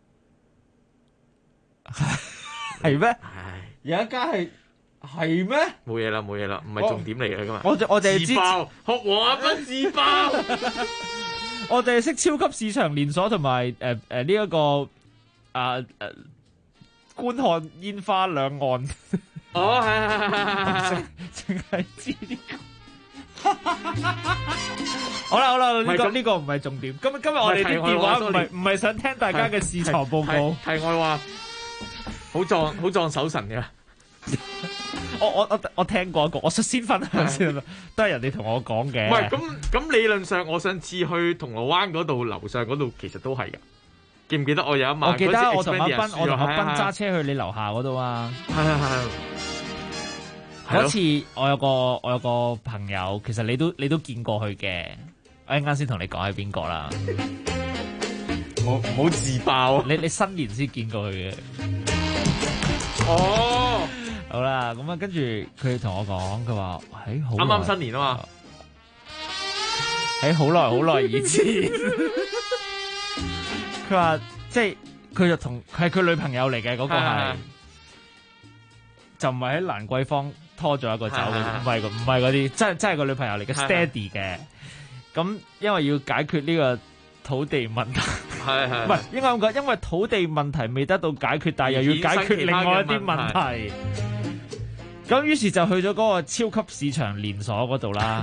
係咩？有一間係咩？ 冇嘢啦，唔係重點嚟嘅今日。 我哋係自爆學黃亞斌自爆。 我哋係識超級市場連鎖同埋呢一個觀看煙花兩岸。 哦，係， 淨係知呢個。好啦，呢個唔係重點。今日我哋啲電話唔係想聽大家嘅市場報告。 題外話，好壯手神嘅。 我聽過一個，我率先分享先啦，都係人哋同我講嘅。 唔係咁理論上，我上次去銅鑼灣嗰度樓上嗰度，其實都係噶。記唔記得我有一晚？ 我記得我同阿斌揸車去你樓下嗰度啊。 係。 嗰次我有個朋友，其實你都見過佢嘅，我啱先同你講係邊個啦。 唔好自爆。 你新年先見過佢嘅。 哦， 好啦，咁啊，跟住佢同我講，佢話好啱啱新年啊嘛， 喺好耐以前。佢話即係佢就同係佢女朋友嚟嘅嗰個係，就唔係喺蘭桂坊拖咗一個走嘅，唔係嗰啲，真係個女朋友嚟嘅 steady 嘅。咁因為要解決呢個土地問題，唔係應該咁講，因為土地問題未得到解決，但係又要解決另外一啲問題。咁於是就去咗嗰個超級市場連鎖嗰度啦。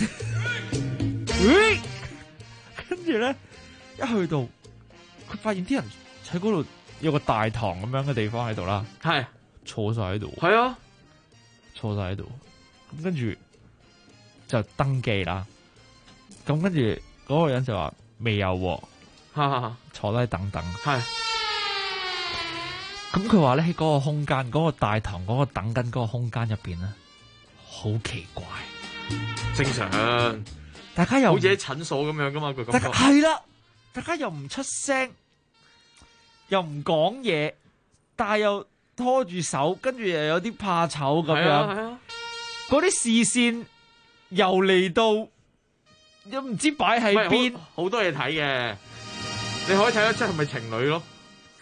跟住咧一去到，佢發現啲人喺嗰度有個大堂咁樣嘅地方喺度啦， 係坐晒喺度， 係啊， 坐晒喺度。咁跟住就登記啦。咁跟住嗰個人就話未有喎，坐低等等。 係。 咁佢話咧喺嗰個空間，嗰個大堂嗰個等緊嗰個空間入邊咧，好奇怪。 正常， 大家又好似喺診所咁樣噶嘛，佢感覺係啦，大家又唔出聲，又唔講嘢，但係又拖住手，跟住又有啲怕醜咁樣。嗰啲視線又嚟到，又唔知擺喺邊， 好多嘢睇嘅。你可以睇得出係咪情侶咯？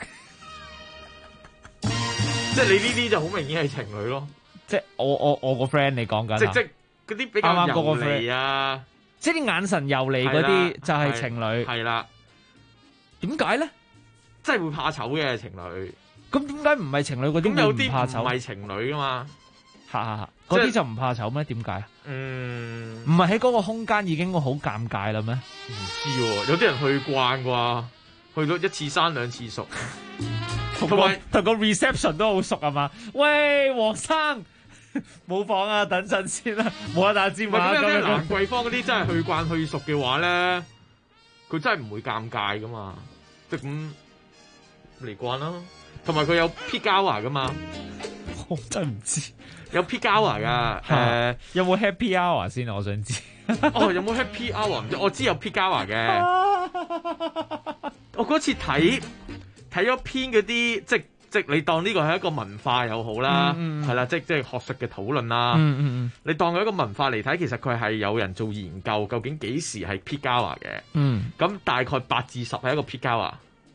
即係你呢啲就好明顯係情侶咯。 即係我個 friend 你講緊， 即嗰啲比較油膩啊， 即係啲眼神油膩嗰啲就係情侶。 係啦， 點解咧？ 真係會怕醜嘅情侶。 咁點解唔係情侶嗰啲有啲唔怕醜？ 唔係情侶噶嘛？ 嗰啲就唔怕醜咩？點解？唔係喺嗰個空間已經好尷尬啦咩？ 唔知喎，有啲人去慣啩，去到一次生兩次熟。同埋同個 reception 都好熟啊嘛！喂，黃生， 冇房啊，等陣先啦，冇得打尖嘛。 咁樣蘭桂坊嗰啲真係去慣去熟嘅話咧，佢真係唔會尷尬噶嘛，即係咁嚟慣啦。同埋佢有 peak hour 噶嘛， 我真係唔知有 peak hour 噶。 有冇 happy hour 先啊？我想知。 哦，有冇 happy hour 唔知，我知有 peak hour 嘅。我嗰次睇咗篇嗰啲，即你當呢個係一個文化又好啦，係啦，即係學術嘅討論啦。你當佢一個文化嚟睇，其實佢係有人做研究，究竟幾時係 peak hour 嘅。咁大概8至10係一個 peak hour。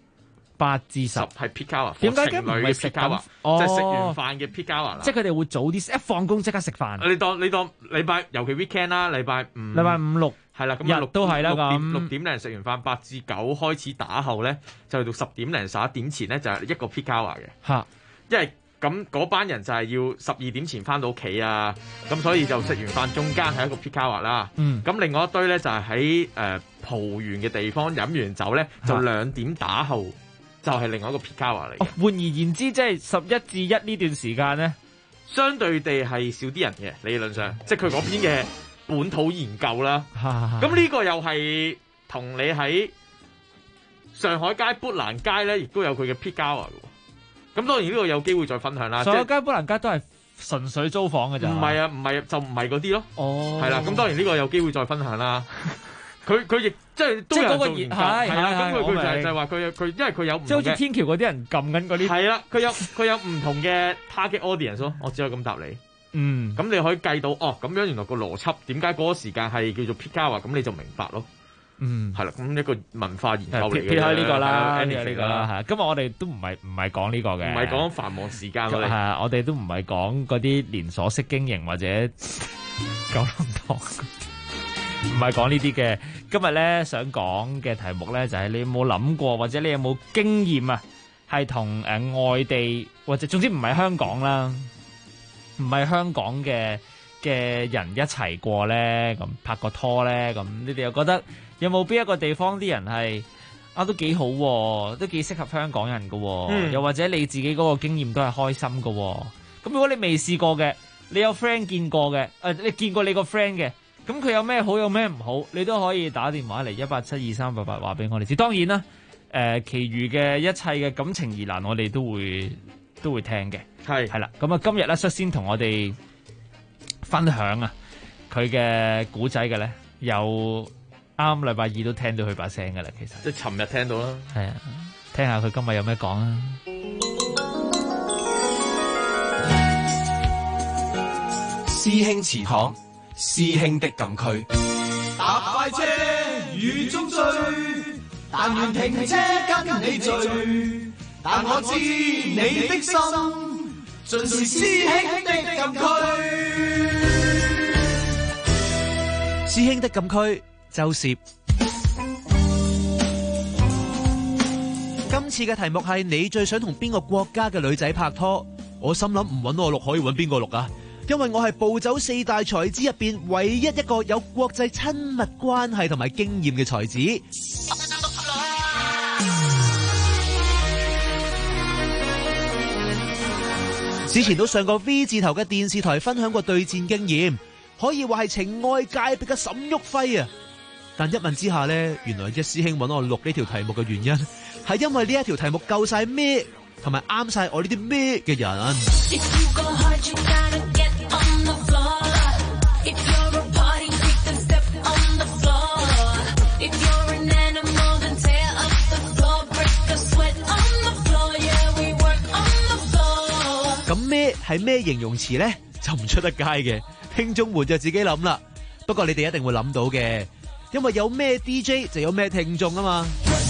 8至10 係 peak hour。 點解嘅唔係食緊？ 即係食完飯嘅 peak hour 啦。 即係佢哋會早啲，一放工即刻食飯。 你當禮拜，尤其 weekend 啦，禮拜5、 6 係啦，咁日都係啦。咁 6點零食完飯，8至9開始打後咧，就去到10點零11點前咧，就係一個 peak hour 嘅。 嚇， 因為咁嗰班人就係要12點前翻到屋企啊，咁所以就食完飯中間係一個 peak hour 啦。咁另外一堆咧就係喺蒲園嘅地方飲完酒咧，就2點打後就係另外一個 peak hour 嚟嘅。 換而言之，即係11至1呢段時間咧， 相對地係少啲人嘅理論上，即係佢嗰邊嘅本土研究啦。咁呢個又係同你喺上海街、砵蘭街咧，亦都有佢嘅 peak hour 嘅。咁當然呢個有機會再分享啦。 上海街、砵蘭街都係純粹租房嘅咋？ 唔係啊，唔係就唔係嗰啲咯。 哦， 係啦。咁當然呢個有機會再分享啦。佢亦即係都有人做研究，係啦。咁佢就係話佢因為佢有唔同嘅， 即係好似天橋嗰啲人撳緊嗰啲。 係啦，佢有唔同嘅 target audience 咯。我只可以咁答你。咁你可以計到咁樣原來個邏輯點解嗰個時間係叫做 peak hour，咁你就明白咯。係啦，咁一個文化研究嚟嘅。撇開呢個啦， 呢個啦，係。今日我哋都唔係講呢個嘅， 唔係講繁忙時間咯。 係啊，我哋都唔係講嗰啲連鎖式經營或者九龍塘，唔係講呢啲嘅。今日咧想講嘅題目咧就係你有冇諗過，或者你有冇經驗啊？係同外地或者總之唔係香港啦，唔係香港嘅人一齊過咧，咁拍個拖咧，咁你哋又覺得有冇邊一個地方啲人係都幾好，都幾適合香港人㗎，又或者你自己嗰個經驗都係開心㗎。咁如果你未試過嘅，你有 friend 見過嘅，你見過你個 friend 嘅，咁佢有咩好有咩唔好，你都可以打電話嚟1872388話俾我哋知。當然啦，其餘嘅一切嘅感情疑難，我哋都會聽嘅。係啦，咁啊今日咧率先同我哋分享啊佢嘅古仔嘅咧，有啱禮拜2都聽到佢把聲嘅啦，其實即係尋日聽到啦。 係啊，聽下佢今日有咩講啊！ 師兄祠堂，師兄的禁區。 搭快車雨中追，但願停車跟你聚。但我知你的心，盡是師兄的禁區。 師兄的禁區，周攝。今次嘅題目係你最想同邊個國家嘅女仔拍拖？我心諗唔揾我錄可以揾邊個錄啊？因為我係暴走4大才子入邊唯一一個有國際親密關係同埋經驗嘅才子。之前都上過 V 字頭嘅電視台分享過對戰經驗，可以話係情愛界別嘅沈旭輝啊！但一問之下呢，原來一師兄揾我錄呢條題目嘅原因係因為呢一條題目夠晒咩，同埋啱晒我呢啲咩嘅人。咁咩係咩形容詞呢？就唔出得街嘅，聽眾們就自己諗啦。不過你哋一定會諗到嘅，因為有咩 DJ 就有咩聽眾啊嘛。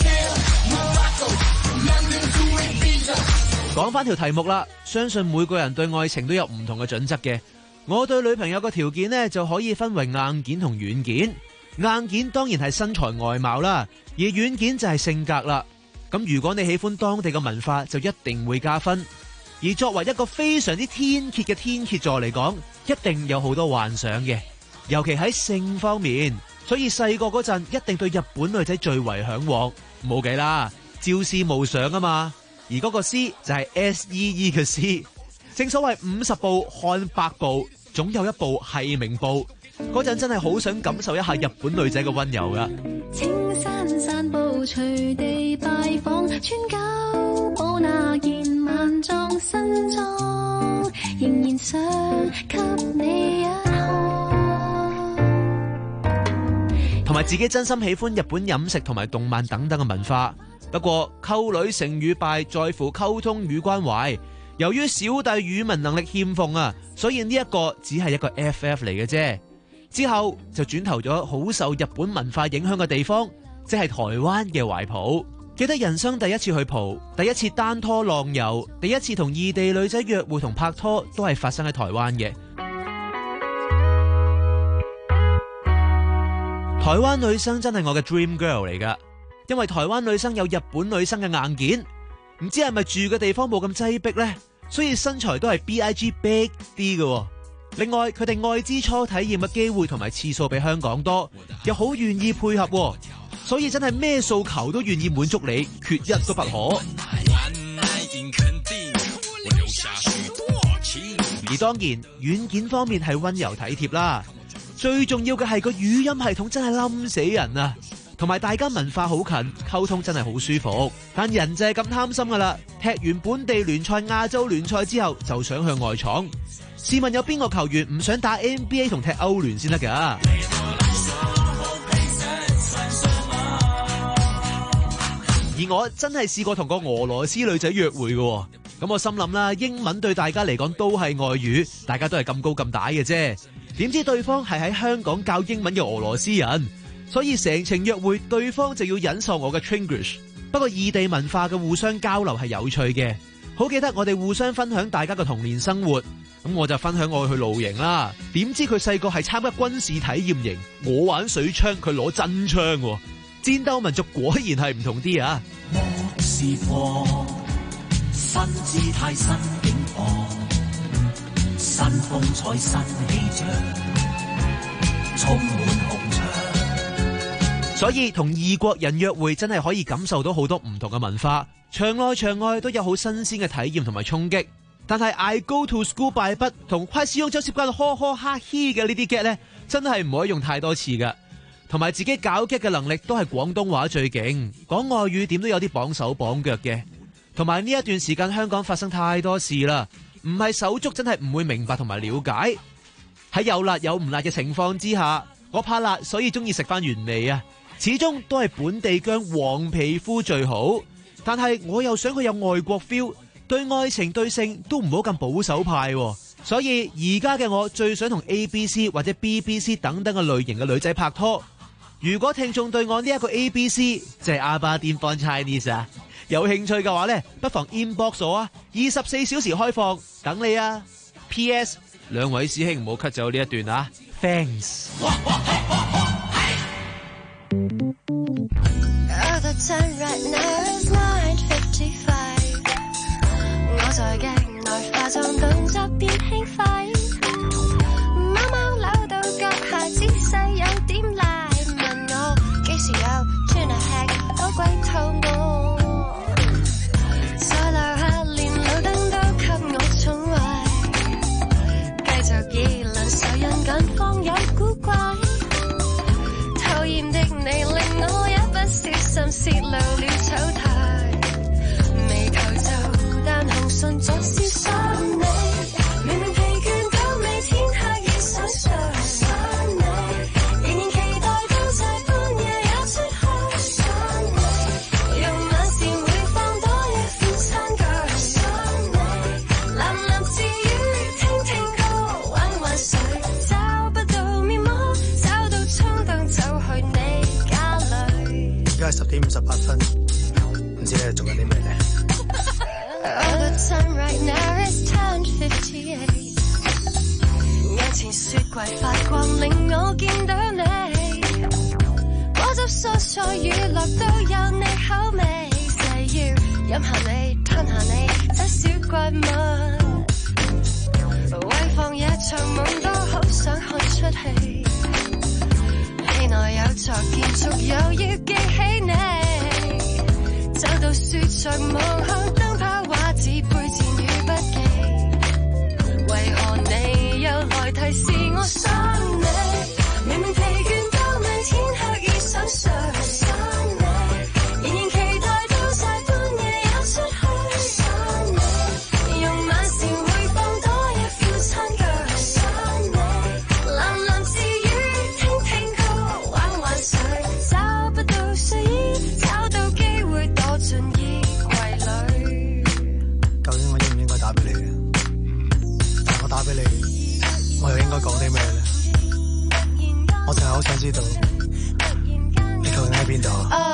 講翻條題目啦，相信每個人對愛情都有唔同嘅準則嘅。我對女朋友嘅條件呢，就可以分為硬件同軟件。硬件當然係身材外貌啦，而軟件就係性格啦。咁如果你喜歡當地嘅文化，就一定會加分。而作為一個非常之天蠍嘅天蠍座嚟講，一定有好多幻想嘅，尤其喺性方面。所以細個嗰陣一定對日本女仔最為向往，冇計啦，朝思暮想啊嘛。而嗰個詩就係 SEE 嘅詩， 正所謂50步看百步，總有一步係名步。嗰陣真係好想感受一下日本女仔嘅溫柔噶。 青山散步隨地拜訪，穿舊寶那件晚裝新裝，仍然想給你一看。 同埋自己真心喜歡日本飲食同埋動漫等等嘅文化。不過溝女成與敗在乎溝通與關懷。由於小弟語文能力欠奉啊，所以呢一個只係一個 FF 嚟嘅啫。之後就轉投咗好受日本文化影響嘅地方，即係台灣嘅懷抱。記得人生第一次去蒲，第一次單拖浪遊，第一次同異地女仔約會同拍拖，都係發生喺台灣嘅。台灣女生真係我嘅 dream girl 嚟噶，因為台灣女生有日本女生嘅硬件，唔知係咪住嘅地方冇咁擠迫呢？所以身材都係 BIG big 啲嘅。另外，佢哋愛之初體驗嘅機會同埋次數比香港多，又好願意配合，所以真係咩訴求都願意滿足你，缺一都不可。而當然，軟件方面係溫柔體貼啦，最重要嘅係個語音系統真係冧死人啊！同埋大家文化好近，溝通真係好舒服。但人就係咁貪心噶啦，踢完本地聯賽、亞洲聯賽之後，就想向外闖。試問有邊個球員唔想打 NBA 同踢歐聯先得㗎？而我真係試過同個俄羅斯女仔約會嘅，咁我心諗啦，英文對大家嚟講都係外語，大家都係咁高咁大嘅啫。點知對方係喺香港教英文嘅俄羅斯人，所以成程約會對方就要忍受我嘅 Chinglish。不過異地文化嘅互相交流係有趣嘅，好記得我哋互相分享大家嘅童年生活。咁我就分享我去露營啦，點知佢細個係參加軍事體驗營，我玩水槍，佢攞真槍。戰鬥民族果然係唔同啲啊！ 莫是破新姿態新境況，新風采新氣象，充滿紅牆。 所以同異國人約會真係可以感受到好多唔同嘅文化，場內場外都有好新鮮嘅體驗同埋衝擊。但係 I go to school 敗筆同快使用咗接關呵呵哈嘻嘅呢啲 get 咧，真係唔可以用太多次噶。同埋自己搞 get 嘅能力都係廣東話最勁，講外語點都有啲綁手綁腳嘅。同埋呢一段時間香港發生太多事啦，唔係手足真係唔會明白同埋了解。喺有辣有唔辣嘅情況之下，我怕辣，所以中意食翻原味啊。始終都係本地薑黃皮膚最好，但係我又想佢有外國 feel。對愛情對性都唔好咁保守派，所以而家嘅我最想同 ABC 或者 BBC 等等嘅類型嘅女仔拍拖。如果聽眾對我呢一個 ABC 即係阿巴甸方 Chinese 啊有興趣嘅話呢，不妨 inbox 我啊，24小時開放等你啊。PS 兩位師兄唔好 cut 走呢一段啊 ，Thanks。 在鏡內化妝動作變輕快，貓貓扭到腳下姿勢有點賴，問我幾時有專嚟吃好鬼肚餓，再留下連路燈都給我寵壞，繼續議論手印緊方有古怪，討厭的你令我一不小心泄露了醜態，未求就但紅唇總是想你，明明疲倦到未天黑已想上你，仍然期待到這半夜也出去想你，用晚膳會放多一款餐具想你，喃喃自語聽聽歌玩玩水，找不到面膜找到衝動走去你家裏。 而家係10:58，唔知你仲有啲咩呢 ？All the time right now is 10:58， 眼前雪櫃發光令我見到你，果汁蔬菜乳酪都有你口味，誓要飲下你吞下你這小怪物，為放一場夢都好想看出戲，戲內有座建築又要記起你，走到雪上望向燈泡畫紙背戰與筆記， 知道你究竟喺邊度。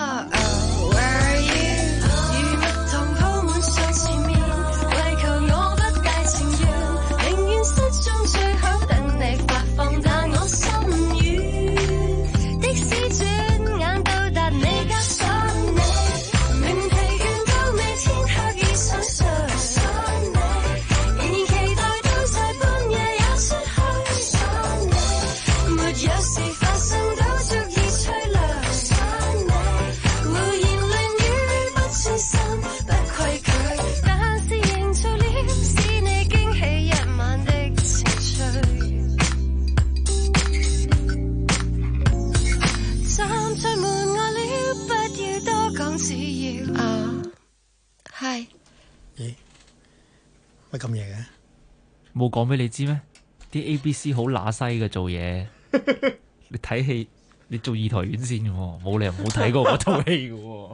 乜咁夜嘅？ 冇講俾你知咩？啲 ABC 好乸西嘅做嘢，你睇戲你做二台院線嘅喎，冇理由冇睇過嗰套戲嘅喎。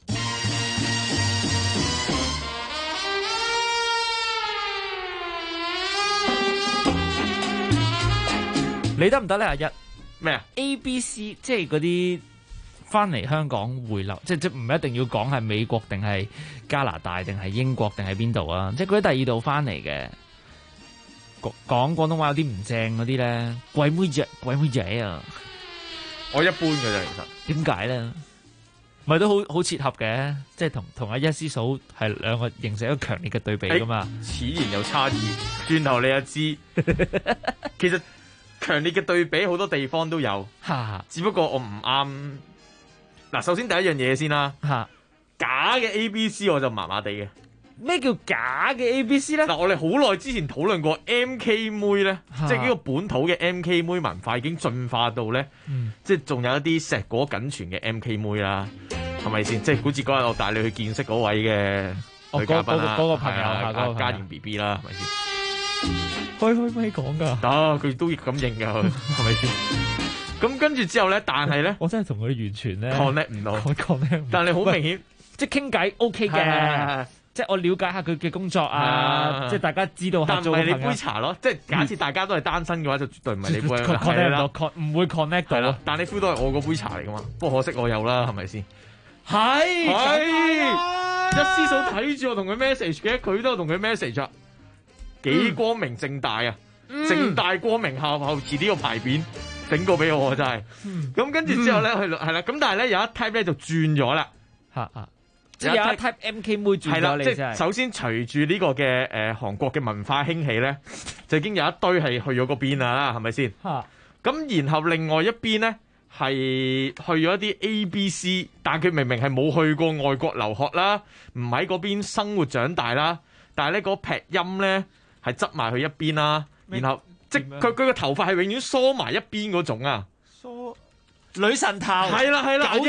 你得唔得咧？阿一咩啊 ？ABC 即係嗰啲翻嚟香港回流，即唔一定要講係美國定係加拿大定係英國定係邊度啊？即係嗰啲第二度翻嚟嘅，講廣東話有啲唔正嗰啲咧，鬼妹仔啊！ 我一般嘅啫，其實點解咧？咪都好切合嘅，即係同阿一師嫂係兩個形成一個強烈嘅對比噶嘛。 此言有差異，轉頭你就知。其實強烈嘅對比好多地方都有，只不過我唔啱。嗱，首先第一樣嘢先啦，假嘅 ABC 我就麻麻地嘅。 咩叫假嘅 ABC 咧？ 嗱，我哋好耐之前討論過 MK 妹咧，即係呢個本土嘅 MK 妹文化已經進化到咧，即係仲有一啲碩果僅存嘅 MK 妹啦，係咪先？即係好似嗰日我帶你去見識嗰位嘅女嘉賓啦， 嗰個朋友阿嘉賢 BB 啦，係咪先？ 可以講㗎？ 得，佢都咁認㗎，係咪先？咁跟住之後咧，但係咧， 我真係同佢完全咧 connect 唔到，但係好明顯， 即係傾偈 OK 嘅，即係我了解下佢嘅工作啊，即係大家知道下做嘅朋友。但唔係你杯茶咯，即係假設大家都係單身嘅話，就絕對唔係你杯。唔會 connect 到咯。但你 feel 到係我嗰杯茶嚟噶嘛？不過可惜我有啦，係咪先？係一師嫂睇住我同佢 message 嘅，佢都有同佢 message 啊，幾光明正大啊，正大光明後遲啲個牌匾。整個俾我真係，咁跟住之後咧，係啦，咁但係咧有一 type 咧就轉咗啦，即係有一 type MK 妹轉咗你，即係首先隨住呢個嘅韓國嘅文化興起咧，就已經有一堆係去咗嗰邊啦，係咪先？咁然後另外一邊咧係去咗一啲 ABC， 但佢明明係冇去過外國留學啦，唔喺嗰邊生活長大啦，但係咧嗰劈音咧係執埋去一邊啦，然後。即係佢個頭髮係永遠梳埋一邊嗰種啊， 梳女神頭， 係啦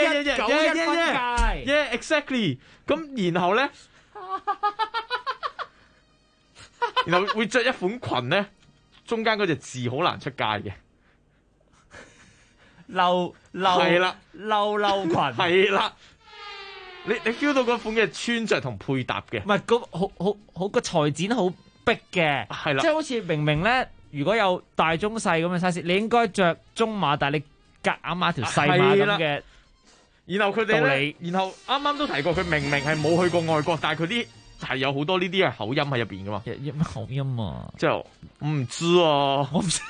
91 exactly。咁然後咧，然後會着一款裙咧，中間嗰隻字好難出街嘅， 褸係啦， 褸裙係啦。你 feel 到嗰款嘅穿着同配搭嘅， 唔係好個裁剪好逼嘅， 係啦， 即係好似明明咧。如果有大中細咁嘅 size， 你應該着中碼，但係你夾硬買條細碼咁嘅。 然後佢哋咧，然後啱啱都提過，佢明明係冇去過外國，但係佢啲係有好多呢啲嘅口音喺入邊噶嘛。 乜口音啊？ 即係我唔知啊，我唔知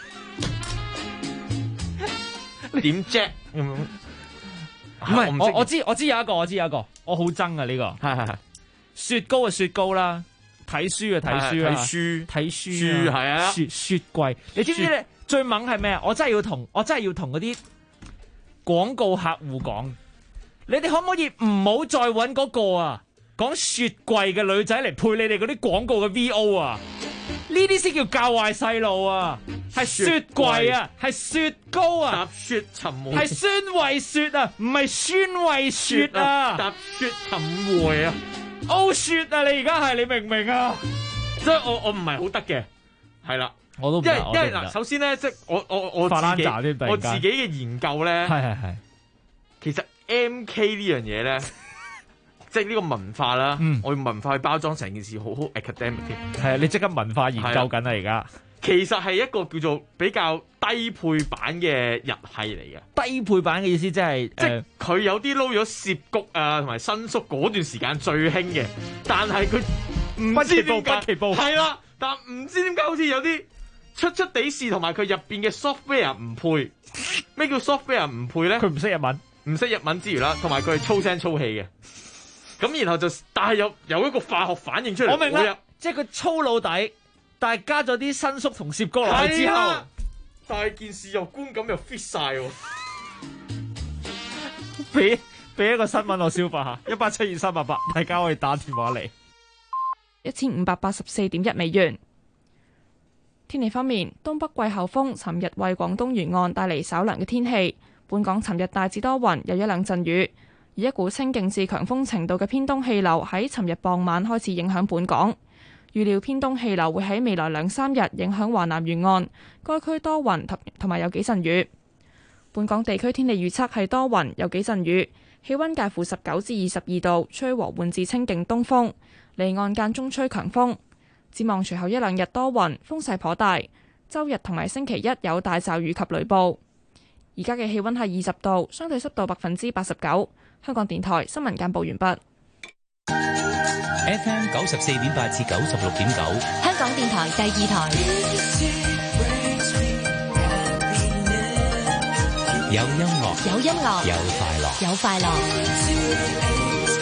點啫？唔係我知有一個，我好憎啊呢個。 係雪糕嘅雪糕啦。睇書睇書係啊！ 雪櫃，你知唔知咧？最猛係咩啊？我真係要同嗰啲廣告客戶講，你哋可唔可以唔好再揾嗰個啊？講雪櫃嘅女仔嚟配你哋嗰啲廣告嘅 VO 啊？呢啲先叫教壞細路啊！係雪櫃啊，係雪糕啊， 踏雪尋梅， 係酸味雪啊，唔係酸味雪啊！ 踏雪尋梅啊！ 雪啊！你而家係你明唔明啊？ 所以我唔係好得嘅，係啦， 我都唔因為嗱，首先咧，即係我自己嘅研究咧， 係， 其實 MK 呢樣嘢咧，即係呢個文化啦，我用文化去包裝成件事，好 academic 添。 係啊，你即刻文化研究緊啊！而家其實係一個叫做比較低配版嘅日系嚟嘅。 低配版嘅意思即係佢有啲撈咗涉谷啊同埋新宿嗰段時間最興嘅，但係佢唔知點解係啦，但唔知點解好似有啲出地事，同埋佢入邊嘅 software 唔配。咩叫 software 唔配咧？ 佢唔識日文， 唔識日文之餘啦，同埋佢係粗聲粗氣嘅。咁然後就但係有一個化學反應出嚟。 我明啦，即係佢粗魯底，但係加咗啲新宿同涉谷落去之後， 但係件事又觀感又 fit 晒喎。 俾一個新聞我消化下，1872388，大家可以打電話嚟。 1584.1美元。天氣方面，東北季候風尋日為廣東沿岸帶嚟稍涼嘅天氣。本港尋日大致多雲，有一兩陣雨，而一股清勁至強風程度嘅偏東氣流喺尋日傍晚開始影響本港。預料偏東氣流會喺未來2-3日影響華南沿岸，該區多雲同埋有幾陣雨。本港地區天氣預測係多雲有幾陣雨，氣溫介乎19至22度，吹和緩至清勁東風，離岸間中吹強風。展望隨後一兩日多雲，風勢頗大。周日同埋星期一有大驟雨及雷暴。而家嘅氣溫係20度，相對濕度89%。香港電台新聞簡報完畢。 FM 94.8至96.9，香港電台第2台。有音樂，有音樂，有快樂，有快樂。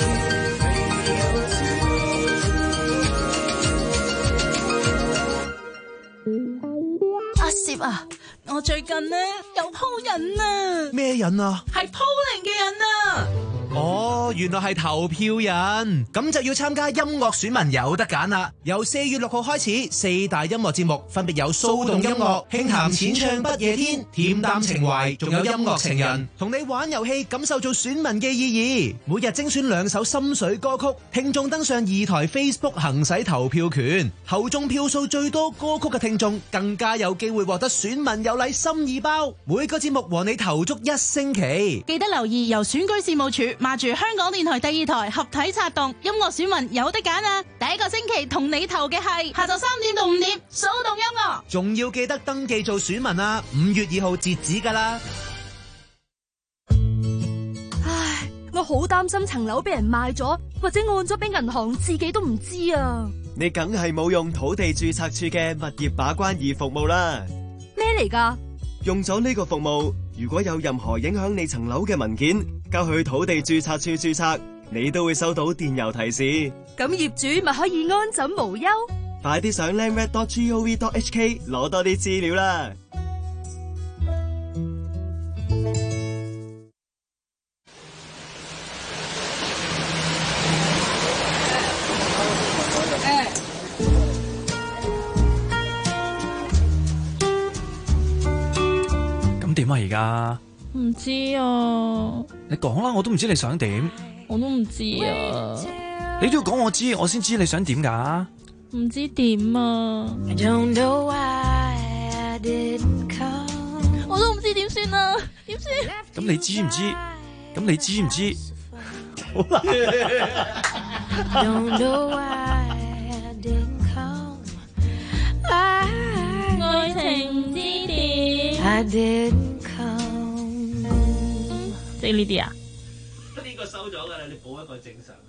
阿攝啊，我最近呢有鋪癮啊！ 咩癮啊？ 係鋪零嘅癮啊！ 哦，原來係投票人，咁就要參加音樂選民有得揀啦。由4月6號開始，4大音樂節目分別有騷動音樂、輕鹹淺唱不夜天、恬淡情懷，仲有音樂情人，同你玩遊戲，感受做選民嘅意義。每日精選2首心水歌曲，聽眾登上2台 Facebook 行使投票權，投中票數最多歌曲嘅聽眾更加有機會獲得選民有禮心意包。每個節目和你投足1星期， 記得留意由選舉事務處碼住香港電台第2台合體策動，音樂選民有得揀啊！第一個星期同你投嘅係下晝3點到5點，騷動音樂。 仲要記得登記做選民啊！5月2號截止㗎啦。 唉，我好擔心層樓俾人賣咗，或者按咗俾銀行，自己都唔知啊！ 你梗係冇用土地註冊處嘅物業把關易服務啦。 咩嚟㗎？ 用咗呢個服務，如果有任何影響你層樓嘅文件，交去土地註冊處註冊，你都會收到電郵提示。 咁業主咪可以安枕無憂？ 快啲上 landreg.gov.hk 攞多啲資料啦！ 咁點啊？而家唔知啊！ 你講啦，我都唔知你想點。 我都唔知啊！ 你都要講我知，我先知你想點㗎。 唔知點啊！我都唔知點算啊！點算？ 咁你知唔知？咁你知唔知？好啦。 愛情之點。即係呢啲啊？ 呢個收咗㗎啦，你補一個正常。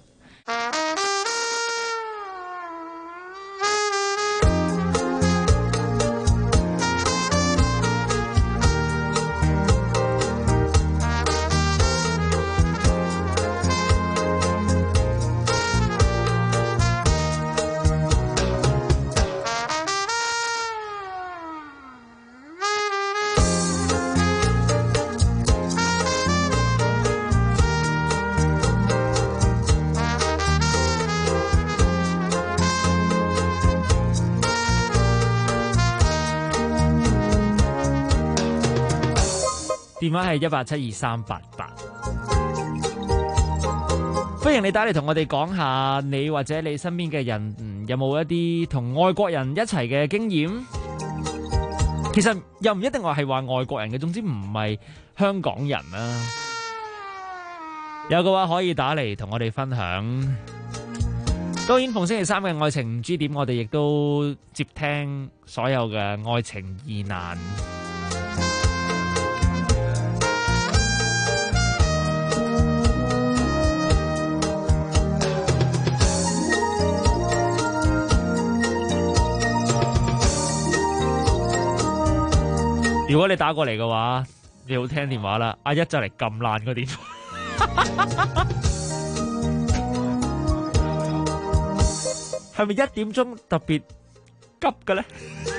電話係1872388，歡迎你打嚟同我哋講下你或者你身邊嘅人，有冇一啲同外國人一齊嘅經驗？其實又唔一定話係話外國人嘅，總之唔係香港人啦。有嘅話可以打嚟同我哋分享。 當然逢星期三嘅愛情唔知點，我哋亦都接聽所有嘅愛情疑難。如果你打過嚟嘅話，你好聽電話啦。阿一就嚟撳爛個電話。係咪1點鐘特別急嘅咧？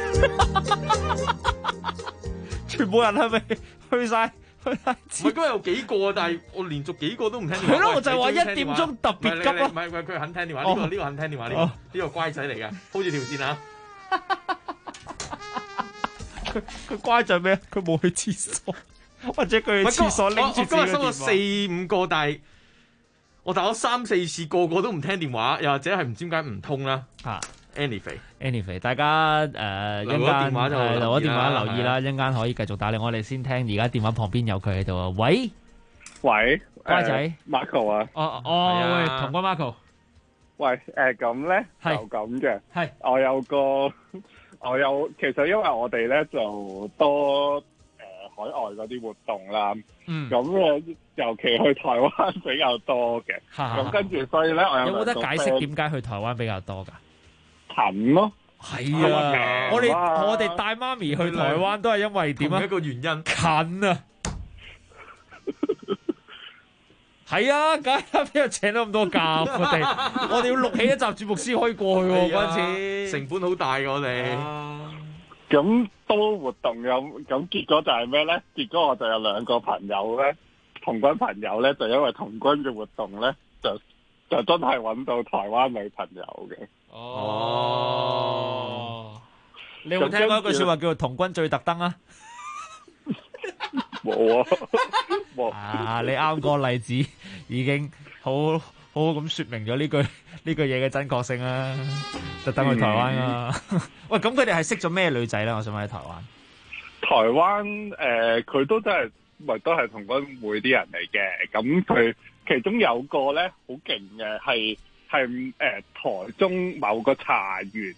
全部人係咪去晒？唔係今日有幾個，但係我連續幾個都唔聽電話。 係咯，我就係話1點鐘特別急咯。 唔係佢肯聽電話，呢個肯聽電話，呢個乖仔嚟嘅，hold 住條線啊！ 佢乖在咩？佢冇去廁所，或者佢去廁所拎住自己嘅電話。我今日收咗 4-5個，但係我打咗3-4次，個個都唔聽電話，又或者係唔知點解唔通啦。Anyway， 大家留咗電話留意啦，一陣間可以繼續打嚟。我哋先聽，而家電話旁邊有佢喺度啊。喂，乖仔 ，Marco 啊。 喂，同歸 Marco。 喂，咁咧就咁嘅。係，我有，其實因為我哋咧就多海外嗰啲活動啦，咁尤其去台灣比較多嘅，咁跟住所以咧我有冇得解釋點解去台灣比較多噶？ 近咯， 係啊，我哋帶媽咪去台灣都係因為點啊？ 同一個原因， 近啊，係啊，梗係邊度請到咁多假？我哋要錄起一集節目先可以過去喎，嗰陣時成本好大㗎我哋。 咁多活動咁結果就係咩咧？結果我就有2個朋友咧，童軍朋友咧，就因為童軍嘅活動咧，就真係揾到台灣女朋友嘅。 你有冇聽過一句説話叫做童軍最特登啊？ 冇啊，冇啊！你啱個例子已經好好咁説明咗呢句嘢嘅真確性啊！特登去台灣啊！喂，咁佢哋係識咗咩女仔咧？我想問喺台灣。 台灣佢都真係都係童軍會啲人嚟嘅。咁佢其中有個咧好勁嘅，係台中某個茶園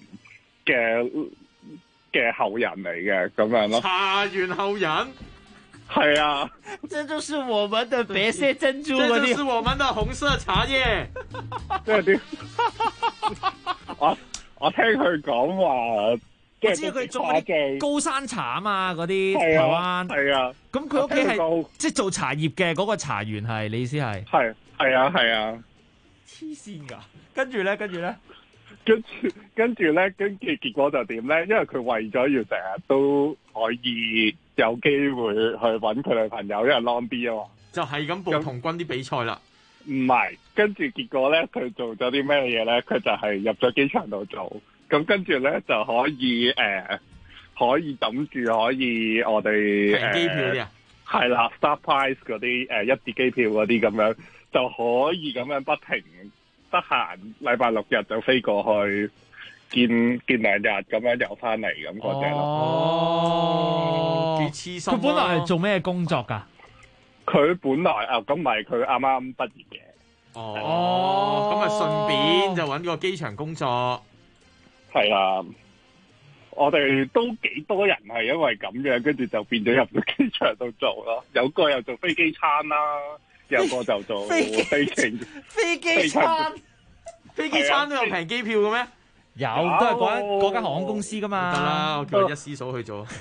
嘅後人嚟嘅咁樣咯。 茶園後人。 係啊， 這就是我們的別色珍珠嗰啲， 這就是我們的紅色茶葉。 即係啲我聽佢講話， 我知佢做嗰啲高山茶啊嘛，嗰啲台灣係啊。 咁佢屋企係即係做茶葉嘅嗰個茶園係，你意思係？ 係啊。 黐線㗎！跟住咧， 跟住結果就點咧？因為佢為咗要成日都可以有機會去揾佢女朋友，因為 long B 啊嘛， 就係咁報童軍啲比賽啦。 唔係，跟住結果咧，佢做咗啲咩嘢咧？佢就係入咗機場度做，咁跟住咧就可以可以抌住可以我哋平機票啲啊， 係啦 ，Star Price 嗰啲一折機票嗰啲咁樣，就可以咁樣不停得閒禮拜6日就飛過去見2日咁樣又翻嚟咁嗰隻咯。 哦， 幾黐心。 佢本來係做咩工作㗎？ 佢本來咁咪佢啱啱畢業嘅。 哦，咁啊順便就揾個機場工作。 係啦，我哋都幾多人係因為咁樣，跟住就變咗入咗機場度做咯。有個又做飛機餐啦，有個就做飛機餐。 飛機餐都有平機票嘅咩？ 有，都係嗰間航空公司㗎嘛。 得啦，我叫一師嫂去做。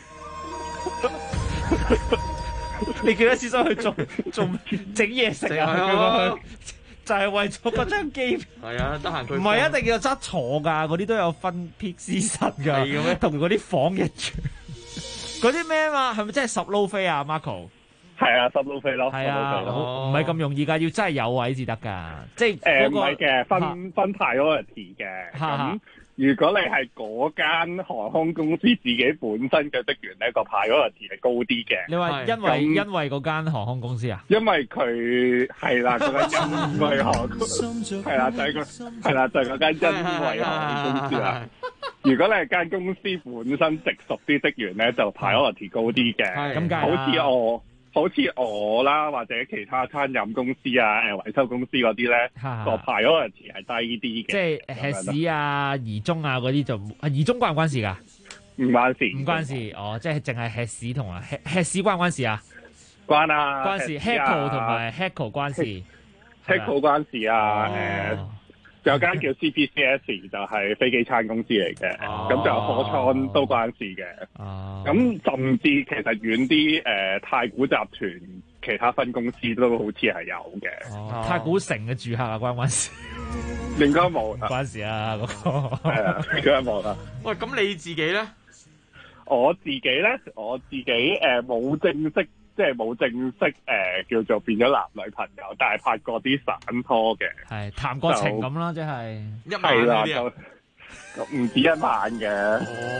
你叫一師嫂去做整嘢食啊？就係為咗嗰張機票。 係啊，得閒佢。 唔係一定要執坐㗎，嗰啲都有分 peak season 㗎。係嘅咩？同嗰啲房一樣。嗰啲咩嘛？係咪真係10撈飛啊 ，Marco？ 係啊，10撈飛咯。係啊， 唔係咁容易㗎，要真係有位至得㗎。即係唔係嘅，分 priority 嘅。咁如果你係嗰間航空公司自己本身嘅職員咧，個 priority 係高啲嘅。 你話因為嗰間航空公司啊？ 因為佢係啦，嗰間因為航空係啦，就係嗰間因為航空公司啊。如果你係間公司本身直屬啲職員咧，就 priority 高啲嘅。 咁好似好似我啦，或者其他餐飲公司啊、維修公司嗰啲咧，個 priority 係低啲嘅。 即係吃屎啊、儀中啊嗰啲就儀中關唔關事㗎？ 唔關事， 唔關事。哦，即係淨係吃屎同埋吃屎關唔關事啊？ 關啊， 關事。Heckle 同埋 Heckle 關事 ，Heckle 關事啊。有間叫 CPCS 就係飛機餐公司嚟嘅，咁就貨倉都關事嘅。咁甚至其實遠啲太古集團其他分公司都好似係有嘅。 太古城嘅住客啊，關唔關事？ 應該冇關事啊，嗰個係啊，應該冇啦。 喂，咁你自己咧？ 我自己冇正式。即係冇正式叫做變咗男女朋友，但係拍過啲散拖嘅， 係談過情咁啦，即係一晚嗰啲啊， 唔止一晚嘅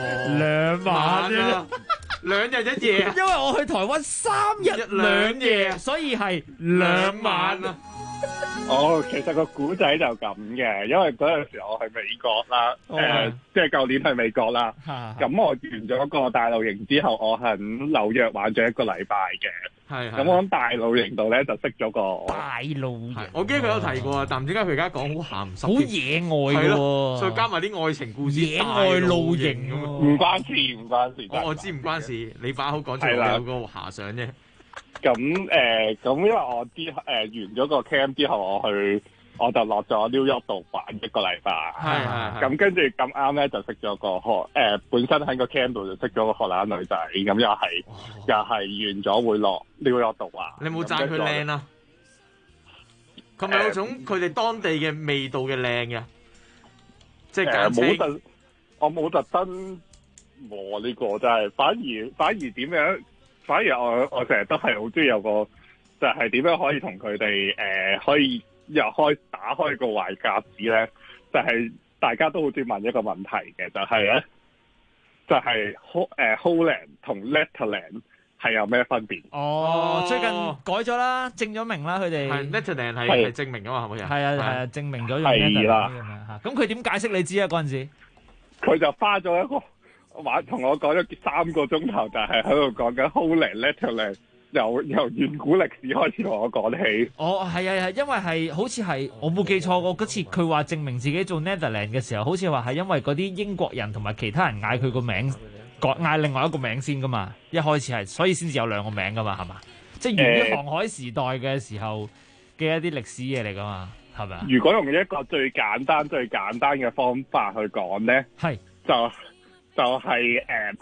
，2晚啫 ，2日1夜。 因為我去台灣3日2夜，所以係2晚啊。 哦，其實個古仔就咁嘅，因為嗰陣時我去美國啦，即係舊年去美國啦。咁我完咗個大露營之後，我喺紐約玩咗1個禮拜嘅。咁我喺大露營度咧就識咗個大露營。 我記得佢有提過啊，但唔知點解佢而家講好鹹濕， 好野外喎。 再加埋啲愛情故事， 野外露營咁啊， 唔關事。 我知唔關事，你把口講出嚟有個遐想啫。 咁因為我完咗個 camp 之後，我就落咗 New York 度玩1個禮拜。咁跟住咁啱咧，就識咗個本身喺個 camp 度就識咗個荷蘭女仔，咁又係完咗會落 New York 度玩。 你冇讚佢靚啊？佢咪有種佢哋當地嘅味道嘅靚嘅，即係我冇特登磨呢個，真係反而點樣？反而我成日都係好中意有個，就係點樣可以同佢哋可以打開個壞格子咧？就係大家都好中意問一個問題嘅，就係 Holand 同 Letterland 係有咩分別？ 哦，最近改咗啦，證咗明啦，佢哋係 Letterland 係證明㗎嘛，係咪啊？ 係啊，證明咗。 係啦。 咁佢點解釋你知啊？嗰陣時佢就花咗一個。同我講咗3個鐘頭，就係喺度講緊 Holand Letterland，由遠古歷史開始同我講起。 哦，係，因為係好似係我冇記錯過嗰次佢話證明自己做 Netherland 嘅時候，好似話係因為嗰啲英國人同埋其他人嗌佢個名，嗌另外一個名先噶嘛。一開始係，所以先至有2個名噶嘛，係嘛？即係源於航海時代嘅時候嘅一啲歷史嘢嚟噶嘛，係咪啊？ 如果用一個最簡單嘅方法去講咧， 係就係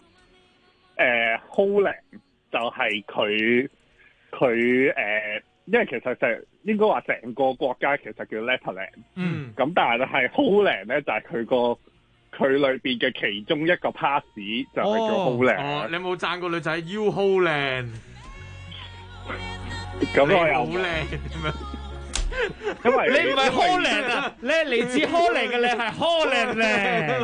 Holand 就係佢因為其實應該話成個國家其實叫 Letterland，咁但係 Holand 咧就係佢裏邊嘅其中一個 pass 就係叫 Holand。 你有冇讚個女仔 You Holand？ 咁我又好靚咁樣。 因為你唔係 Holand 啊，你係嚟自 Holand 嘅，你係 Holand 咧。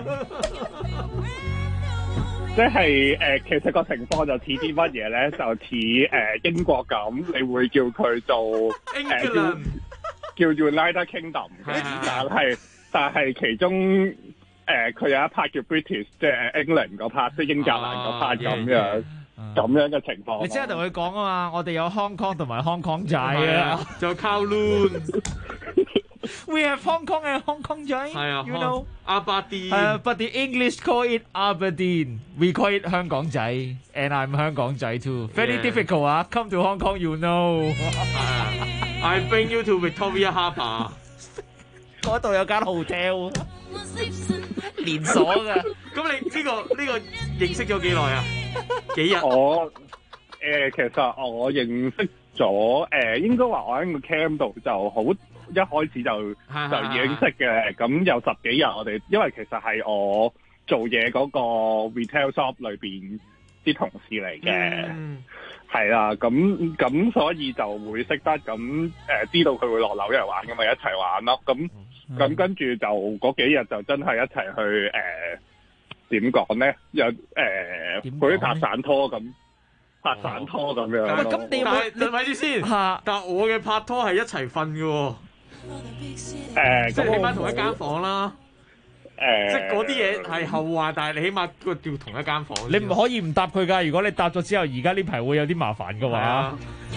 即係其實個情況就似啲乜嘢咧？就似英國咁，你會叫佢做叫 United Kingdom，但係其中佢有一 part 叫 British， 即係 England 嗰 part， 即係英格蘭嗰 part 咁樣嘅情況。 你即刻同佢講啊嘛，我哋有 Hong Kong 同埋 Hong Kong 仔啊， 仲有 Kowloon。 We have Hong Kong and Hong Kong 仔，you know， Aberdeen。 But the English call it Aberdeen. We call it 香港仔 ，and I'm 香港仔 too. Very difficult 啊 ，come to Hong Kong, you know. I bring you to Victoria Harbour. 嗰度有間 hotel， 連鎖㗎。 咁你呢個認識咗幾耐啊？幾日？ 其實我認識咗應該話我喺個 camp 度就好。一開始就已經識嘅，咁有10幾日我哋，因為其實係我做嘢嗰個 retail shop 裏邊啲同事嚟嘅，係啦，咁所以就會識得咁知道佢會落紐約玩咁咪一齊玩咯，咁跟住就嗰幾日就真係一齊去點講咧？好似拍散拖咁。拍散拖咁樣。 咁你咪住先，但我嘅拍拖係一齊瞓嘅喎。 即係起碼同一間房啦。 即係嗰啲嘢係後話，但係你起碼個叫同一間房。 你唔可以唔答佢㗎。如果你答咗之後，而家呢排會有啲麻煩嘅話，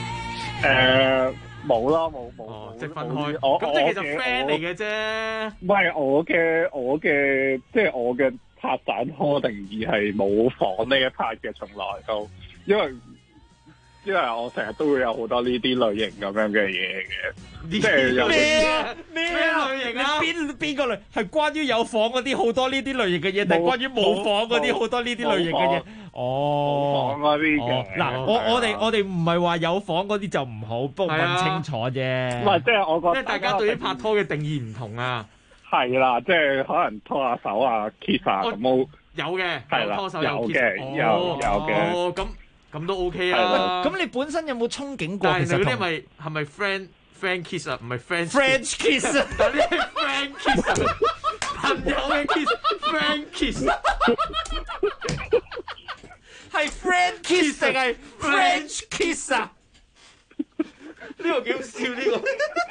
冇啦，冇， 即係分開。咁即係其實 friend 嚟嘅啫。 唔係我嘅，即係我嘅拍散拖定義係冇房呢一 part 嘅，從來都，因為我成日都會有好多呢啲類型咁樣嘅嘢嘅。即係有咩類型啊？邊個類係關於有房嗰啲好多呢啲類型嘅嘢，定係關於冇房嗰啲好多呢啲類型嘅嘢？ 冇房嗰啲嘅。 嗱，我哋唔係話有房嗰啲就唔好，不過問清楚啫。 唔係，即係我覺得， 即係大家對於拍拖嘅定義唔同啊。 係啦，即係可能拖下手啊、kiss 啊咁都有嘅， 係啦， 拖手有嘅，有嘅。 哦，咁都 OK 啊。 咁你本身有冇憧憬過？ 但係嗰啲係咪 friend kiss 啊？唔係 French kiss 啊？ 但係係 friend kiss 啊？朋友嘅 kiss，friend kiss 係 friend kiss 定係 French kiss 啊？ 呢個幾好笑呢個。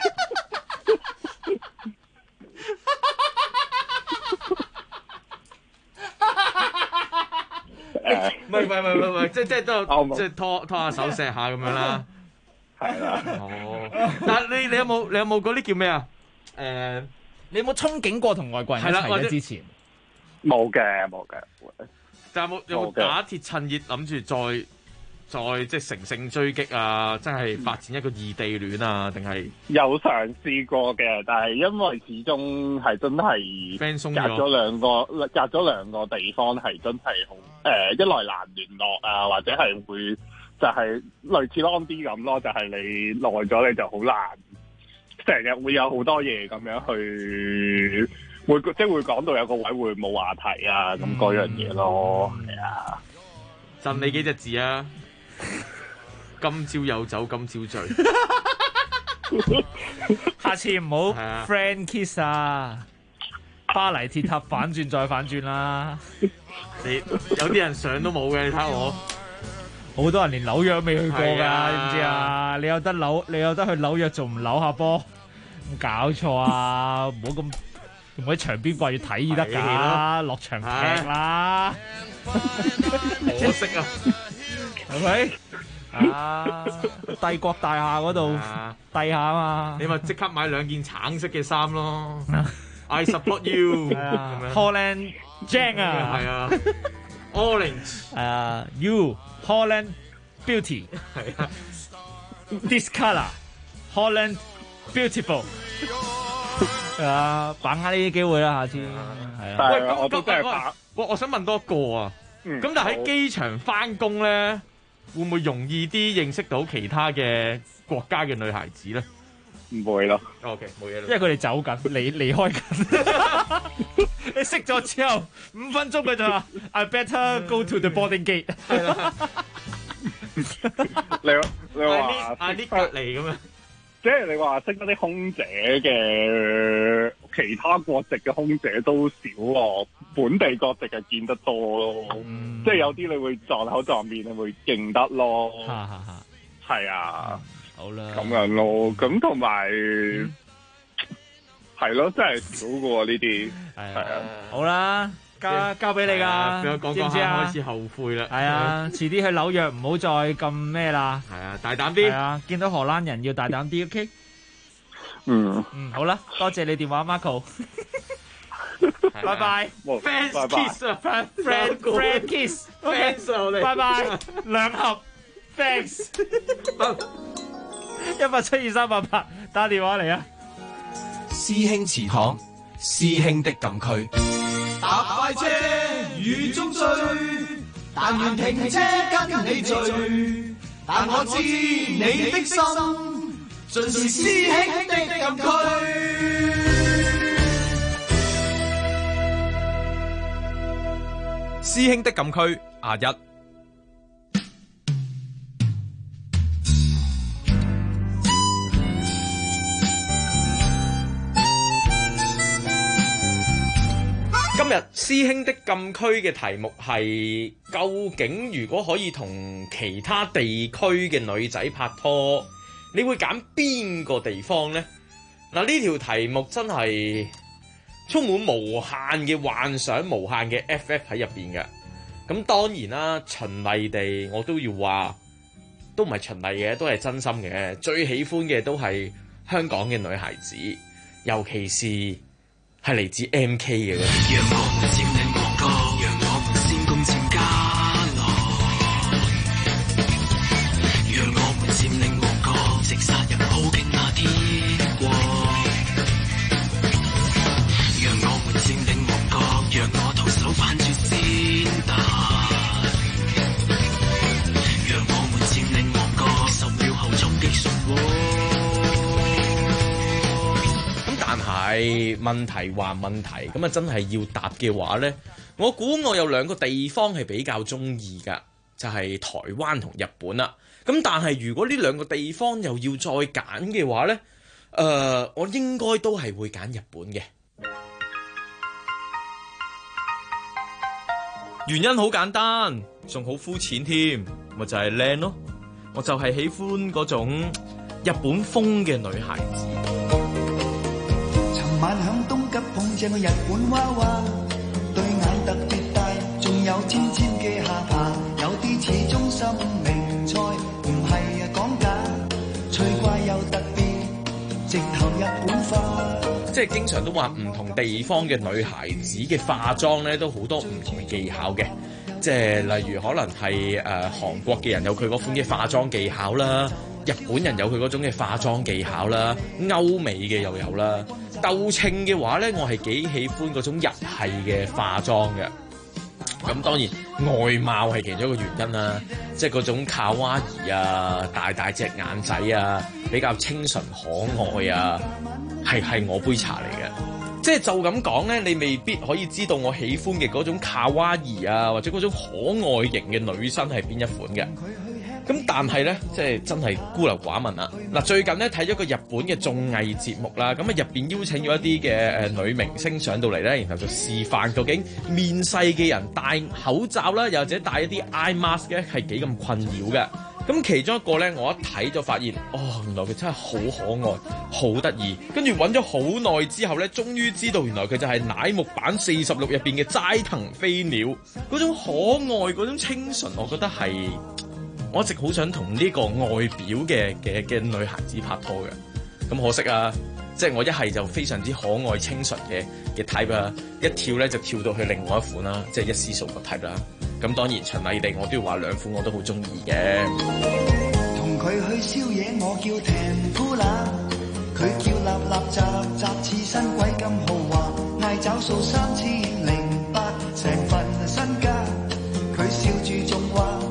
唔係，即係都即係拖下手錫下咁樣啦。 係啦。 哦，但係你有冇嗰啲叫咩啊？ 你有冇憧憬過同外國人一齊嘅之前？ 冇嘅。 但係有冇打鐵趁熱諗住再即係乘勝追擊啊？真係發展一個異地戀啊？定係有嘗試過嘅，但係因為始終係真係隔咗兩個地方係真係好一來難聯絡啊，或者係會就係類似 long 啲咁咯，就係你耐咗你就好難，成日會有好多嘢咁樣去會講到有個位會冇話題啊咁嗰樣嘢咯，係啊， 贈你幾隻字啊！今朝有酒今朝醉， 下次唔好 friend kiss 啊！巴黎鐵塔反轉再反轉啦！ 你有啲人相都冇嘅，你睇下我， 好多人連紐約未去過㗎，知唔知啊？你有得去紐約，仲唔扭下波？搞錯啊！唔好咁唔好喺場邊掛住睇得㗎，落場踢啦！ 可惜啊！ 係咪？啊！帝國大廈嗰度低下啊嘛！ 你咪即刻買2件橙色嘅衫咯！I support you。 Holland Jang 啊！ 係啊 ，Orange。 You Holland Beauty。 係啊 This color Holland Beautiful。把握呢啲機會啦，下次係啊。 喂，我都真係我想問多一個啊。咁但係喺機場翻工咧，會唔會容易啲認識到其他嘅國家嘅女孩子咧？ 唔會咯。 OK， 冇嘢啦。 因為佢哋走緊，離開緊。你識咗之後5分鐘佢就話 I better go to the boarding gate。 係啦。 你話喺啲隔離咁樣。 即係你話識得啲空姐嘅其他國籍嘅空姐都少喎，本地國籍係見得多咯。即係有啲你會撞口撞面，你會認得咯。係啊， 好啦， 咁樣咯。咁同埋係咯，真係少嘅喎呢啲。係啊， 好啦。交俾你㗎， 俾我講講下開始後悔啦。 係啊，遲啲去紐約唔好再咁咩啦。 係啊，大膽啲。 係啊，見到荷蘭人要大膽啲 ，OK？ 好啦，多謝你電話 ，Marco。拜拜。 Fans kiss 啊 ，friend kiss，fans，拜拜，2盒 ，thanks。172-388打電話嚟啊！ 師兄祠堂，師兄的禁區。 搭快車雨中追，但願停車跟你聚。但我知你的心，盡是師兄的禁區。 師兄的禁區亞一。 今日師兄的禁區嘅題目係：究竟如果可以同其他地區嘅女仔拍拖，你會揀邊個地方呢？嗱，呢條題目真係充滿無限嘅幻想、無限嘅 FF 喺入邊嘅。咁當然啦，循例地我都要話，都唔係循例嘅，都係真心嘅。最喜歡嘅都係香港嘅女孩子，尤其是係嚟自 MK 嘅嗰啲。讓我們佔領旺角，讓我們先攻佔家樂，讓我們佔領旺角，直殺入好勁那天國。讓我們佔領旺角，讓我徒手攀住先達。讓我們佔領旺角，10秒後衝擊信和。咁但係問題還問題，咁啊真係要答嘅話咧，我估我有2個地方係比較中意噶，就係台灣同日本啦。咁但係如果呢2個地方又要再揀嘅話咧，我應該都係會揀日本嘅。原因好簡單，仲好膚淺添，咪就係靚咯。我就係喜歡嗰種日本風嘅女孩子。 尋晚響東急碰正個日本娃娃，對眼特別大，仲有尖尖嘅下巴，有啲似中心名菜，唔係講假，趣怪又特別，直頭日本化。 即係經常都話唔同地方嘅女孩子嘅化妝咧，都好多唔同嘅技巧嘅。即係例如可能係韓國嘅人有佢嗰款嘅化妝技巧啦，日本人有佢嗰種嘅化妝技巧啦，歐美嘅又有啦。鬥稱嘅話咧，我係幾喜歡嗰種日系嘅化妝嘅。咁當然外貌係其中一個原因啦，即係嗰種卡哇伊啊，大隻眼仔啊，比較清純可愛啊，係我杯茶嚟嘅。即係就咁講咧，你未必可以知道我喜歡嘅嗰種卡哇伊啊，或者嗰種可愛型嘅女生係邊一款嘅。咁但係咧，即係真係孤陋寡聞啦。嗱，最近咧睇咗個日本嘅綜藝節目啦，咁啊入邊邀請咗一啲嘅女明星上到嚟咧，然後就示範究竟面世嘅人戴口罩啦，又或者戴一啲 eye mask 咧係幾咁困擾嘅。咁其中一個咧，我一睇就發現，原來佢真係好可愛，好得意。跟住揾咗好耐之後咧，終於知道原來佢就係乃木坂46入邊嘅齋藤飛鳥。嗰種可愛，嗰種清純，我覺得係我一直好想同呢個外表嘅女孩子拍拖嘅。咁可惜啊，即係我一係就非常之可愛清純嘅 type 啊，一跳咧就跳到去另外一款啦，即係一絲素個 type 啦。咁當然循例地我都要話2款我都好中意嘅。 同佢去宵夜，我叫甜夫啦，佢叫立立雜雜似新鬼咁豪華，嗌找數3008，成份身家，佢笑住仲話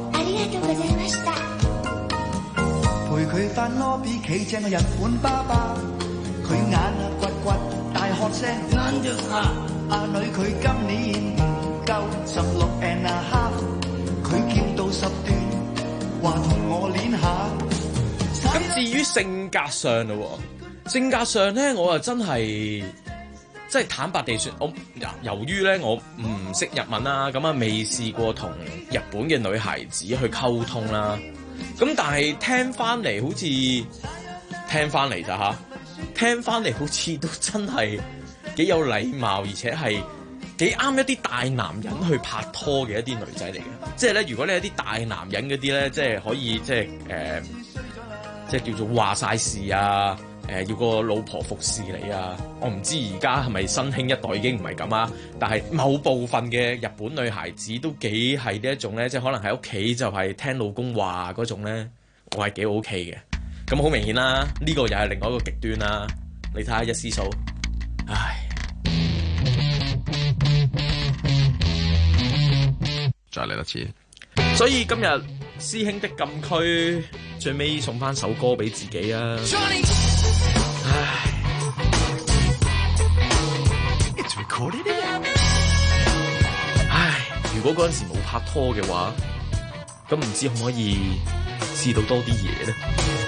陪佢翻 lobby 企正個日本爸爸，佢眼啊掘掘大喝聲，阿女佢今年唔夠16 and a half， 佢叫到10段，話同我練下。 咁至於性格上咯，性格上咧，我啊真係即係坦白地說，我由於咧我唔識日文啦，咁啊未試過同日本嘅女孩子去溝通啦。咁但係聽翻嚟好似聽翻嚟咋吓？聽翻嚟好似都真係幾有禮貌，而且係幾啱一啲大男人去拍拖嘅一啲女仔嚟嘅。即係咧，如果你係啲大男人嗰啲咧，即係可以即係叫做話晒事啊，要個老婆服侍你啊。我唔知而家係咪新興一代已經唔係咁啊，但係某部分嘅日本女孩子都幾係呢一種咧，即係可能喺屋企就係聽老公話嗰種咧，我係幾 OK 嘅。咁好明顯啦，呢個又係另外一個極端啦。你睇下一絲素，唉， 再嚟一次。 所以今日師兄的禁區最尾送翻首歌俾自己啊！唉，如果嗰陣時冇拍拖嘅話，咁唔知可唔可以試到多啲嘢咧？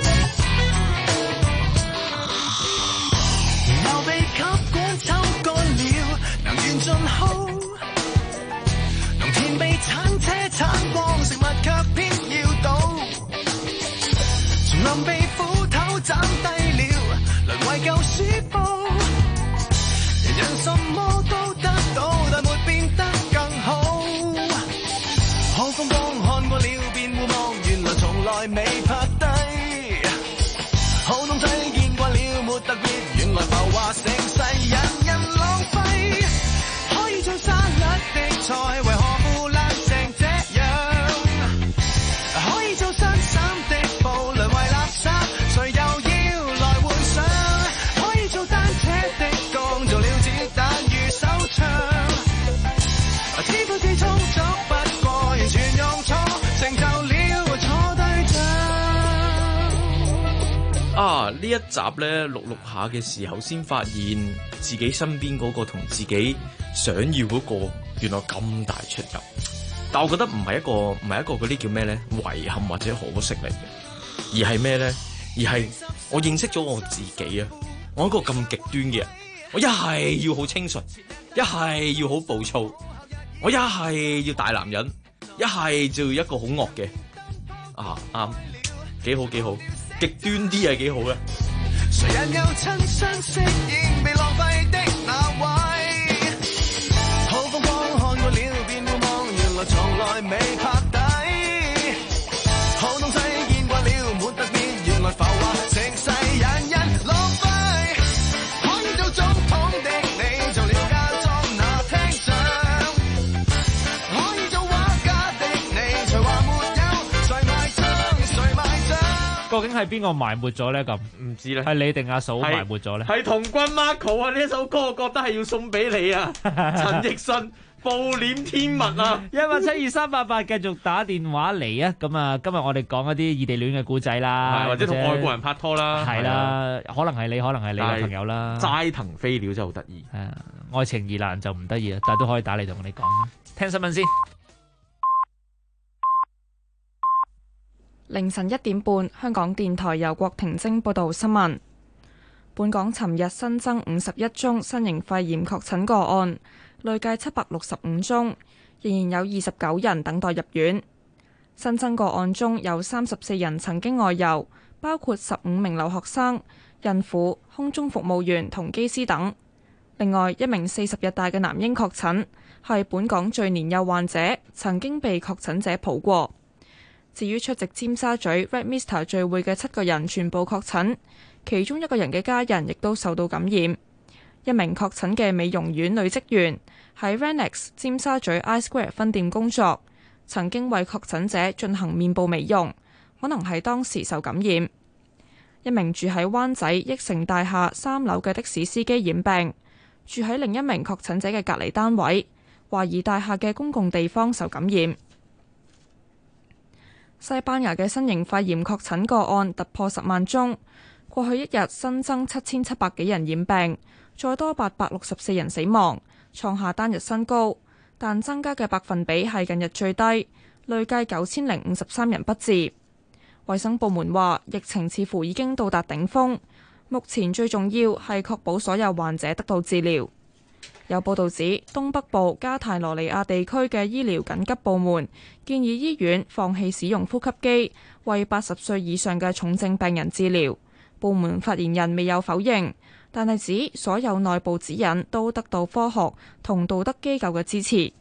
又被吸管抽乾了，能源盡耗，農田被鏟車鏟光，食物卻偏要倒，叢林被斧頭斬低了，淪為舊書報，人人什麼來未拍低。好東西見慣了沒特別，原來浮華盛世人人浪費。可以做沙律的菜，為何腐爛成這樣？可以做新審的布淪為垃圾，誰又要來換上？可以做單車的鋼，做了子彈如手槍。只不知操作不過完全用錯，成就了錯對象。 啊！呢一集咧錄下嘅時候，先發現自己身邊嗰個同自己想要嗰個原來咁大出入。但我覺得唔係一個嗰啲叫咩咧遺憾或者可惜嚟嘅，而係咩咧？而係我認識咗我自己啊！我一個咁極端嘅人，我一係要好清純，一係要好暴躁，我一係要大男人，一係就要一個好惡嘅。啱，幾好，極端啲係幾好嘅。 誰人又親身適應被浪費的那位？好風光看過了便會忘，原來從來未拍底。好東西見慣了沒特別，原來浮華盛世人人浪費。可以做總統的你，做了家裝那廳長。可以做畫家的你，才話沒有誰埋帳。 究竟係邊個埋沒咗咧？咁唔知咧， 係你定阿嫂埋沒咗咧？ 係童軍 Marco 啊！呢一首歌我覺得係要送俾你啊，陳奕迅《暴殄天物》啊 ！172-388繼續打電話嚟啊！咁啊，今日我哋講一啲異地戀嘅故仔啦， 或者同外國人拍拖啦， 係啦，可能係你，可能係你嘅朋友啦。 齋藤飛鳥真係好得意， 愛情疑難就唔得意啊，但係都可以打嚟同我哋講啦。聽新聞先。 凌晨1點半，香港電台由郭婷晶報道新聞。本港尋日新增51宗新型肺炎確診個案，累計765宗，仍然有29人等待入院。新增個案中有34人曾經外遊，包括15名留學生、孕婦、空中服務員同機師等。另外一名40日大嘅男嬰確診，係本港最年幼患者，曾經被確診者抱過。至於出席尖沙咀 Red Mister 聚會嘅7個人全部確診，其中1個人嘅家人亦都受到感染。一名確診嘅美容院女職員喺 Renex 尖沙咀 I-Square 分店工作，曾經為確診者進行面部美容，可能係當時受感染。一名住喺灣仔益城大廈3樓嘅的士司機染病，住喺另一名確診者嘅隔離單位，懷疑大廈嘅公共地方受感染。西班牙嘅新型肺炎確診個案突破10萬宗，過去一日新增7700幾人染病，再多864人死亡，創下單日新高，但增加嘅百分比係近日最低，累計9053人不治。衛生部門話，疫情似乎已經到達頂峰，目前最重要係確保所有患者得到治療。有報道指，東北部加泰羅尼亞地區嘅醫療緊急部門建議醫院放棄使用呼吸機，為80歲以上嘅重症病人治療。部門發言人未有否認，但係指所有內部指引都得到科學同道德機構嘅支持。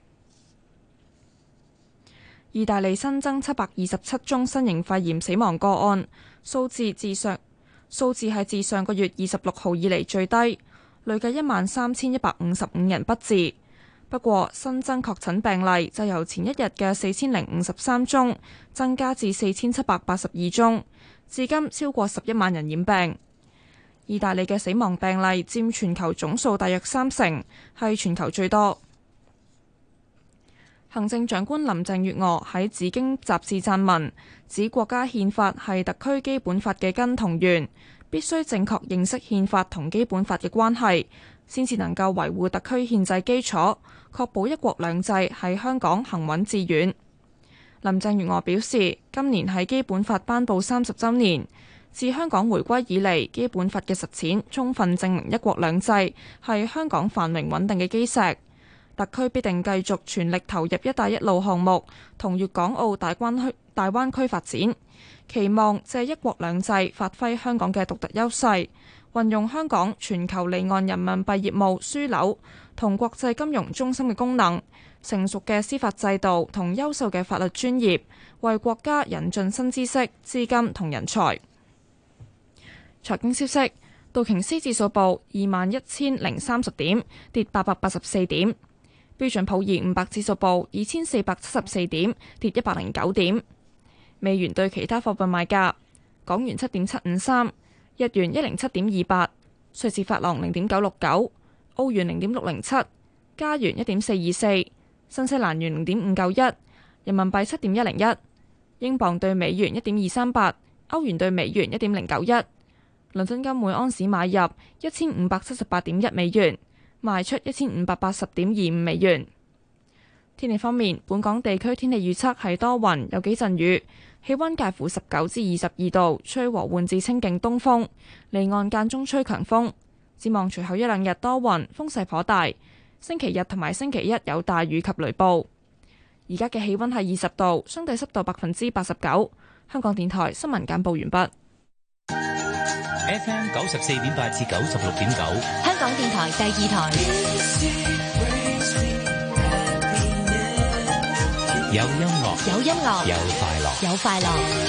意大利新增727宗新型肺炎死亡個案，數字係自上個月26號以嚟最低。累計13155人不治，不過新增確診病例就由前一日嘅4053宗增加至4782宗，至今超過11萬人染病。意大利嘅死亡病例佔全球總數大約30%，係全球最多。行政長官林鄭月娥喺《紫荊》雜誌撰文，指國家憲法係特區基本法嘅根同源。必須正確認識憲法同基本法嘅關係，先至能夠維護特區憲制基礎，確保一國兩制喺香港行穩致遠。林鄭月娥表示，今年係基本法頒布30週年，自香港回歸以嚟，基本法嘅實踐充分證明一國兩制係香港繁榮穩定嘅基石。特區必定繼續全力投入一帶一路項目同粵港澳大灣區發展，期望借一國兩制發揮香港嘅獨特優勢， 運用香港全球離岸人民幣業務樞紐同國際金融中心嘅功能，成熟嘅司法制度同優秀嘅法律專業，為國家引進新知識、資金同人才。財經消息，道瓊斯指數報21,030點，跌884點；標準普爾500指數報2474點，跌109點。美元對其他貨幣賣價：港元7.753，日元107.28，瑞士法郎0.969，澳元0.607，加元1.424，新西蘭元0.591，人民幣7.101，英鎊對美元1.238，歐元對美元1.091。倫敦金每安士買入1578.1美元，賣出1580.25美元。天氣方面，本港地區天氣預測係多雲，有幾陣雨，氣溫介乎19至22度，吹和緩至清勁東風，離岸間中吹強風。展望隨後一兩日多雲，風勢頗大。星期日同埋星期一有大雨及雷暴。而家嘅氣溫係20度，相對濕度89%。香港電台新聞簡報完畢。 FM 94.8至96.9， 香港電台第二台。 有音樂， 有音樂， 有快樂， 有快樂。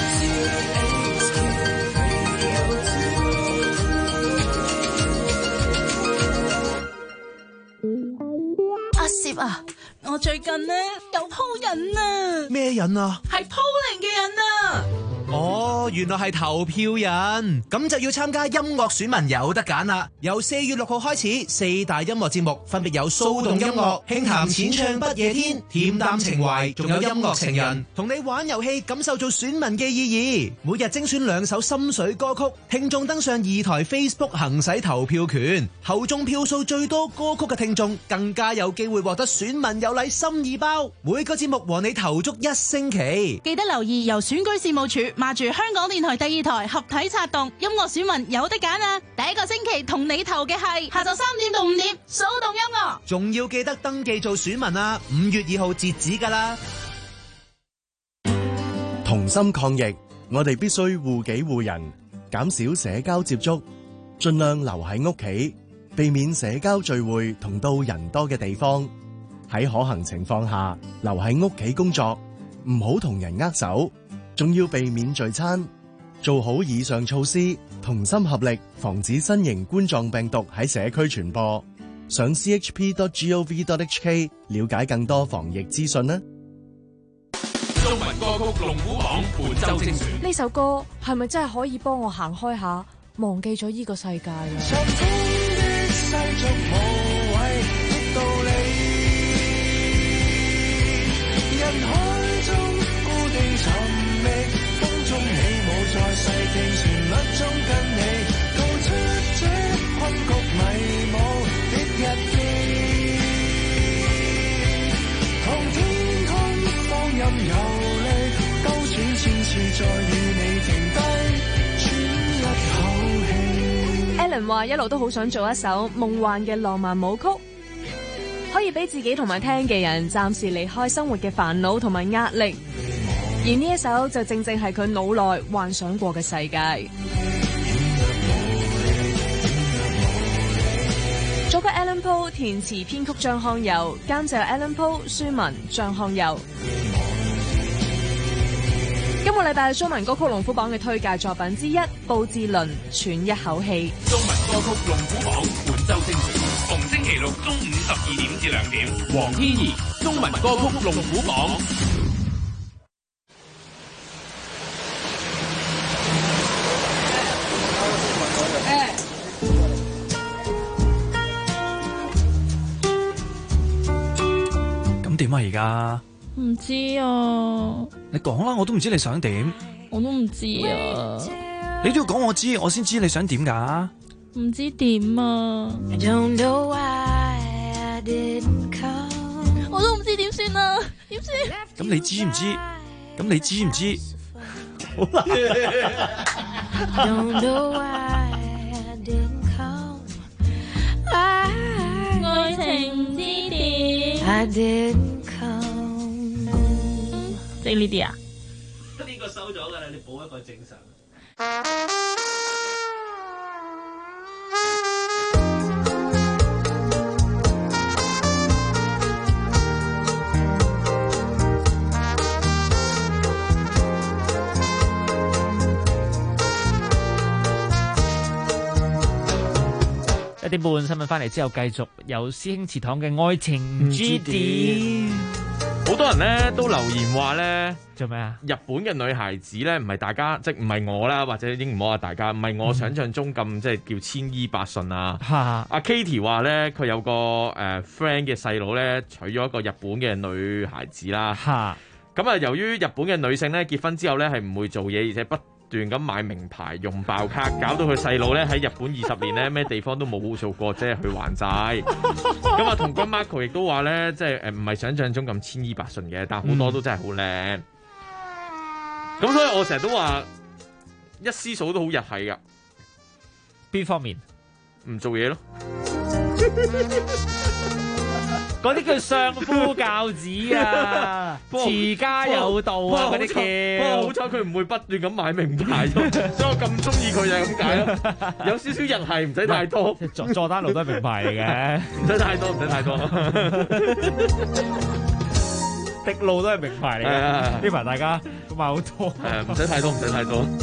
阿攝啊，我最近呢有鋪癮啊！ 咩癮啊？ 係鋪零嘅癮啊！ 哦，原來係投票人，咁就要參加音樂選民有得揀啦。由4月6號開始，4大音樂節目分別有騷動音樂、輕談淺唱不夜天、恬淡情懷，仲有音樂情人，同你玩遊戲，感受做選民嘅意義。每日精選2首心水歌曲，聽眾登上2台 Facebook 行使投票權，投中票數最多歌曲嘅聽眾更加有機會獲得選民有禮心意包。每個節目和你投足1星期， 記得留意由選舉事務處碼住香港電台第2台合體策動，音樂選民有得揀啊！第一個星期同你投嘅係下晝3點到5點，騷動音樂。 仲要記得登記做選民啊！5月2號截止㗎啦。 同心抗疫，我哋必須護己護人，減少社交接觸，盡量留喺屋企，避免社交聚會同到人多嘅地方。喺可行情況下，留喺屋企工作，唔好同人握手，仲要避免聚餐。做好以上措施，同心合力，防止新型冠狀病毒喺社區傳播。上 chp.gov.hk 了解更多防疫資訊啦。 中文歌曲龍虎榜本周精選， 呢首歌係咪真係可以幫我行開下，忘記咗呢個世界啊？ 人海中固定尋覓，風中起舞在細聽旋律中跟你道出這困局迷霧的日記，同天空放任遊歷，兜轉千次再與你停低喘一口氣。 Alan 話一路都好想做一首夢幻嘅浪漫舞曲，可以俾自己同埋聽嘅人暫時離開生活嘅煩惱同埋壓力，而呢一首就正正係佢腦內幻想過嘅世界。作曲 Alan Poe， 填詞編曲張康佑，監製 Alan Poe， 書文張康佑。今個禮拜中文歌曲龍虎榜嘅推介作品之一，布志綸喘一口氣。 中文歌曲龍虎榜本周精選，逢星期六中午12點至2點，黃天怡中文歌曲龍虎榜。 咁點啊？而家唔知啊， 你講啦，我都唔知你想點。 我都唔知啊， 你都要講我知，我先知你想點噶。 唔知點啊，我都唔知點算啊，點算？ 咁你知唔知？咁你知唔知？好啦。 愛情之點。即係呢啲啊？ 呢個收咗㗎啦，你補一個正常。 點半新聞翻嚟之後，繼續有師兄祠堂嘅愛情 GD。 好多人咧都留言話咧， 做咩啊？ 日本嘅女孩子咧，唔係大家，即係唔係我啦，或者已經唔好話大家，唔係我想象中咁即係叫千依百順啊。阿 Katie 話咧，佢有個friend 嘅細佬咧，娶咗一個日本嘅女孩子啦。咁啊，由於日本嘅女性咧結婚之後咧係唔會做嘢，而且不斷咁買名牌用爆卡，搞到佢細佬咧喺日本20年咧咩地方都冇做過，即係去還債。咁啊，同君 Marco 亦都話咧，即係唔係想象中咁千依百順嘅，但好多都真係好靚。咁所以我成日都話一絲嫂都好日系噶。 邊方面？ 唔做嘢咯。 嗰啲叫相夫教子啊，持家有道啊，嗰啲叫。 不過好彩佢唔會不斷咁買名牌，所以我咁中意佢就係咁解咯。有少少日系，唔使太多。 佐丹奴都係名牌嚟嘅， 唔使太多，唔使太多。 迪路都係名牌嚟嘅，呢排大家都買好多。 唔使太多，唔使太多。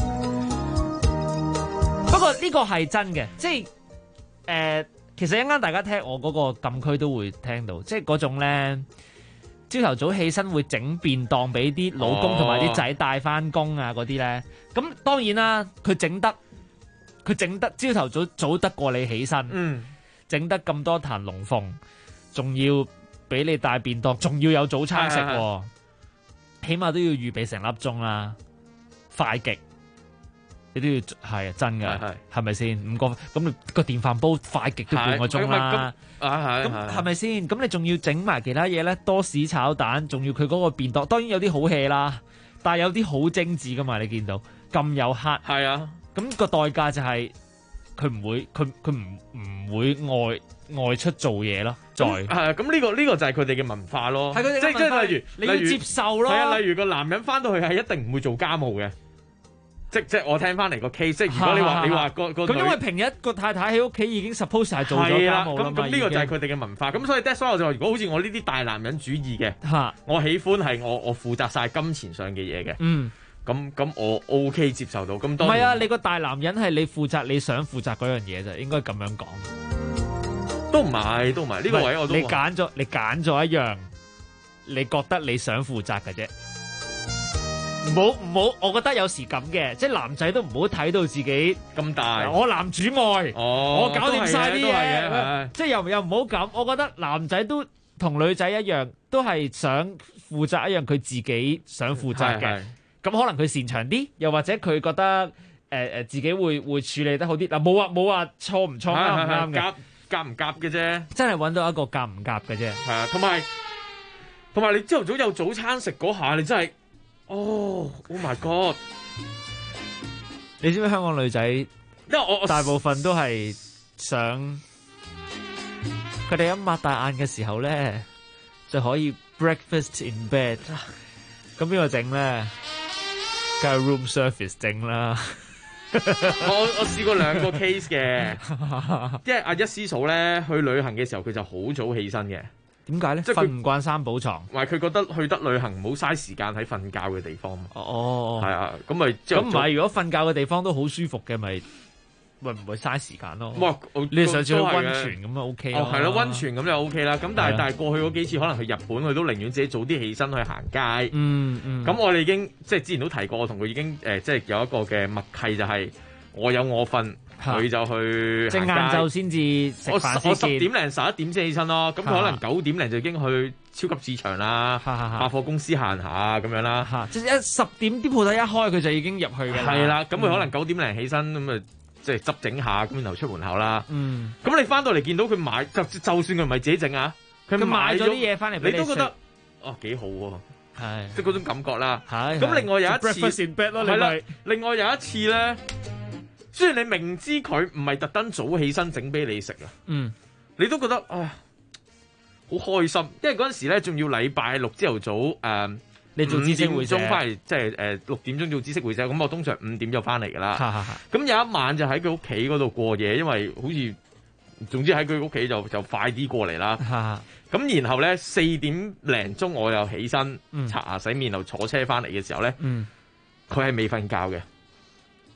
不過呢個係真嘅，即係其實一陣大家聽我嗰個禁區都會聽到，即係嗰種咧，朝頭早起身會整便當俾啲老公同埋啲仔帶翻工啊嗰啲咧。咁當然啦，佢整得朝頭早得過你起身，整得咁多壇龍鳳，仲要俾你帶便當，仲要有早餐食，起碼都要預備成粒鐘啦，快極。你都要係真㗎，係咪先？咁你個電飯煲快極都半個鐘啦。咁係咪先？咁你仲要整埋其他嘢咧？多士炒蛋，仲要佢嗰個便當，當然有啲好 hea 啦，但係有啲好精緻㗎嘛。你見到咁有黑，係啊。咁個代價就係佢唔會外出做嘢咯。再係咁呢個就係佢哋嘅文化咯。係佢哋嘅文化，即係例如你要接受咯。 係啊，例如個男人翻到去係一定唔會做家務嘅。即我聽翻嚟個 case， 即係如果你話個咁，因為平日個太太喺屋企已經 suppose 係做咗家務啦嘛。 咁呢個就係佢哋嘅文化。咁所以 that's why 我就話，如果好似我呢啲大男人主義嘅，我喜歡係我負責晒金錢上嘅嘢嘅。咁我 OK 接受到。咁當然唔係啊， 你個大男人係你負責你想負責嗰樣嘢就應該咁樣講。 都唔係呢個位我都你揀咗一樣，你覺得你想負責嘅啫。唔好，我覺得有時咁嘅，即係男仔都唔好睇到自己咁大。 我男主外，我搞掂晒啲嘢，即係又唔好咁。我覺得男仔都同女仔一樣，都係想負責一樣佢自己想負責嘅。咁可能佢擅長啲，又或者佢覺得自己會處理得好啲。嗱，冇話錯唔錯，啱唔啱嘅， 夾唔夾嘅啫。 真係揾到一個夾唔夾嘅啫。 係啊，同埋你朝頭早有早餐食嗰下，你真係。Oh my god！ 你知唔知香港女仔？因為我大部分都係想佢哋一擘大眼嘅時候咧，就可以 breakfast in bed。咁邊個整咧？梗係 room service 整啦。 我試過2個 case 嘅，因為阿一師嫂咧去旅行嘅時候，佢就好早起身嘅。 點解咧？即係瞓唔慣三寶床， 唔係佢覺得去得旅行唔好嘥時間喺瞓覺嘅地方。係啊，咁咪咁唔係？如果瞓覺嘅地方都好舒服嘅，咪唔會嘥時間咯。 哇！ 你上次去溫泉咁啊 OK 咯。 係咯，溫泉咁就 OK 啦。咁但係過去嗰幾次可能去日本，佢都寧願自己早啲起身去行街。咁我哋已經即係之前都提過，我同佢已經即係有一個嘅默契，就係我有我瞓。佢就去行街， 即係晏晝先至食飯先。 我10點零11點先起身咯，咁佢可能9點零就已經去超級市場啦、百貨公司行下咁樣啦。 即係10點啲鋪頭一開，佢就已經入去㗎啦。 係啦，咁佢可能9點零起身，咁啊即係執整下，咁然後出門口啦。咁你翻到嚟見到佢買，就算佢唔係自己整啊，佢買咗啲嘢翻嚟俾你都覺得幾好喎。係，即係嗰種感覺啦。係。咁另外有一次，係啦，另外有一次咧。雖然你明知佢唔係特登早起身整俾你食啊，你都覺得好開心，因為嗰陣時咧仲要禮拜6朝頭早你做知識會社，5點鐘翻嚟，即係6點鐘做知識會社，咁我通常5點就翻嚟噶啦。咁有一晚就喺佢屋企嗰度過夜，因為好似總之喺佢屋企就快啲過嚟啦。咁然後咧4點零鐘我又起身刷牙洗面，又坐車翻嚟嘅時候咧，佢係未瞓覺嘅。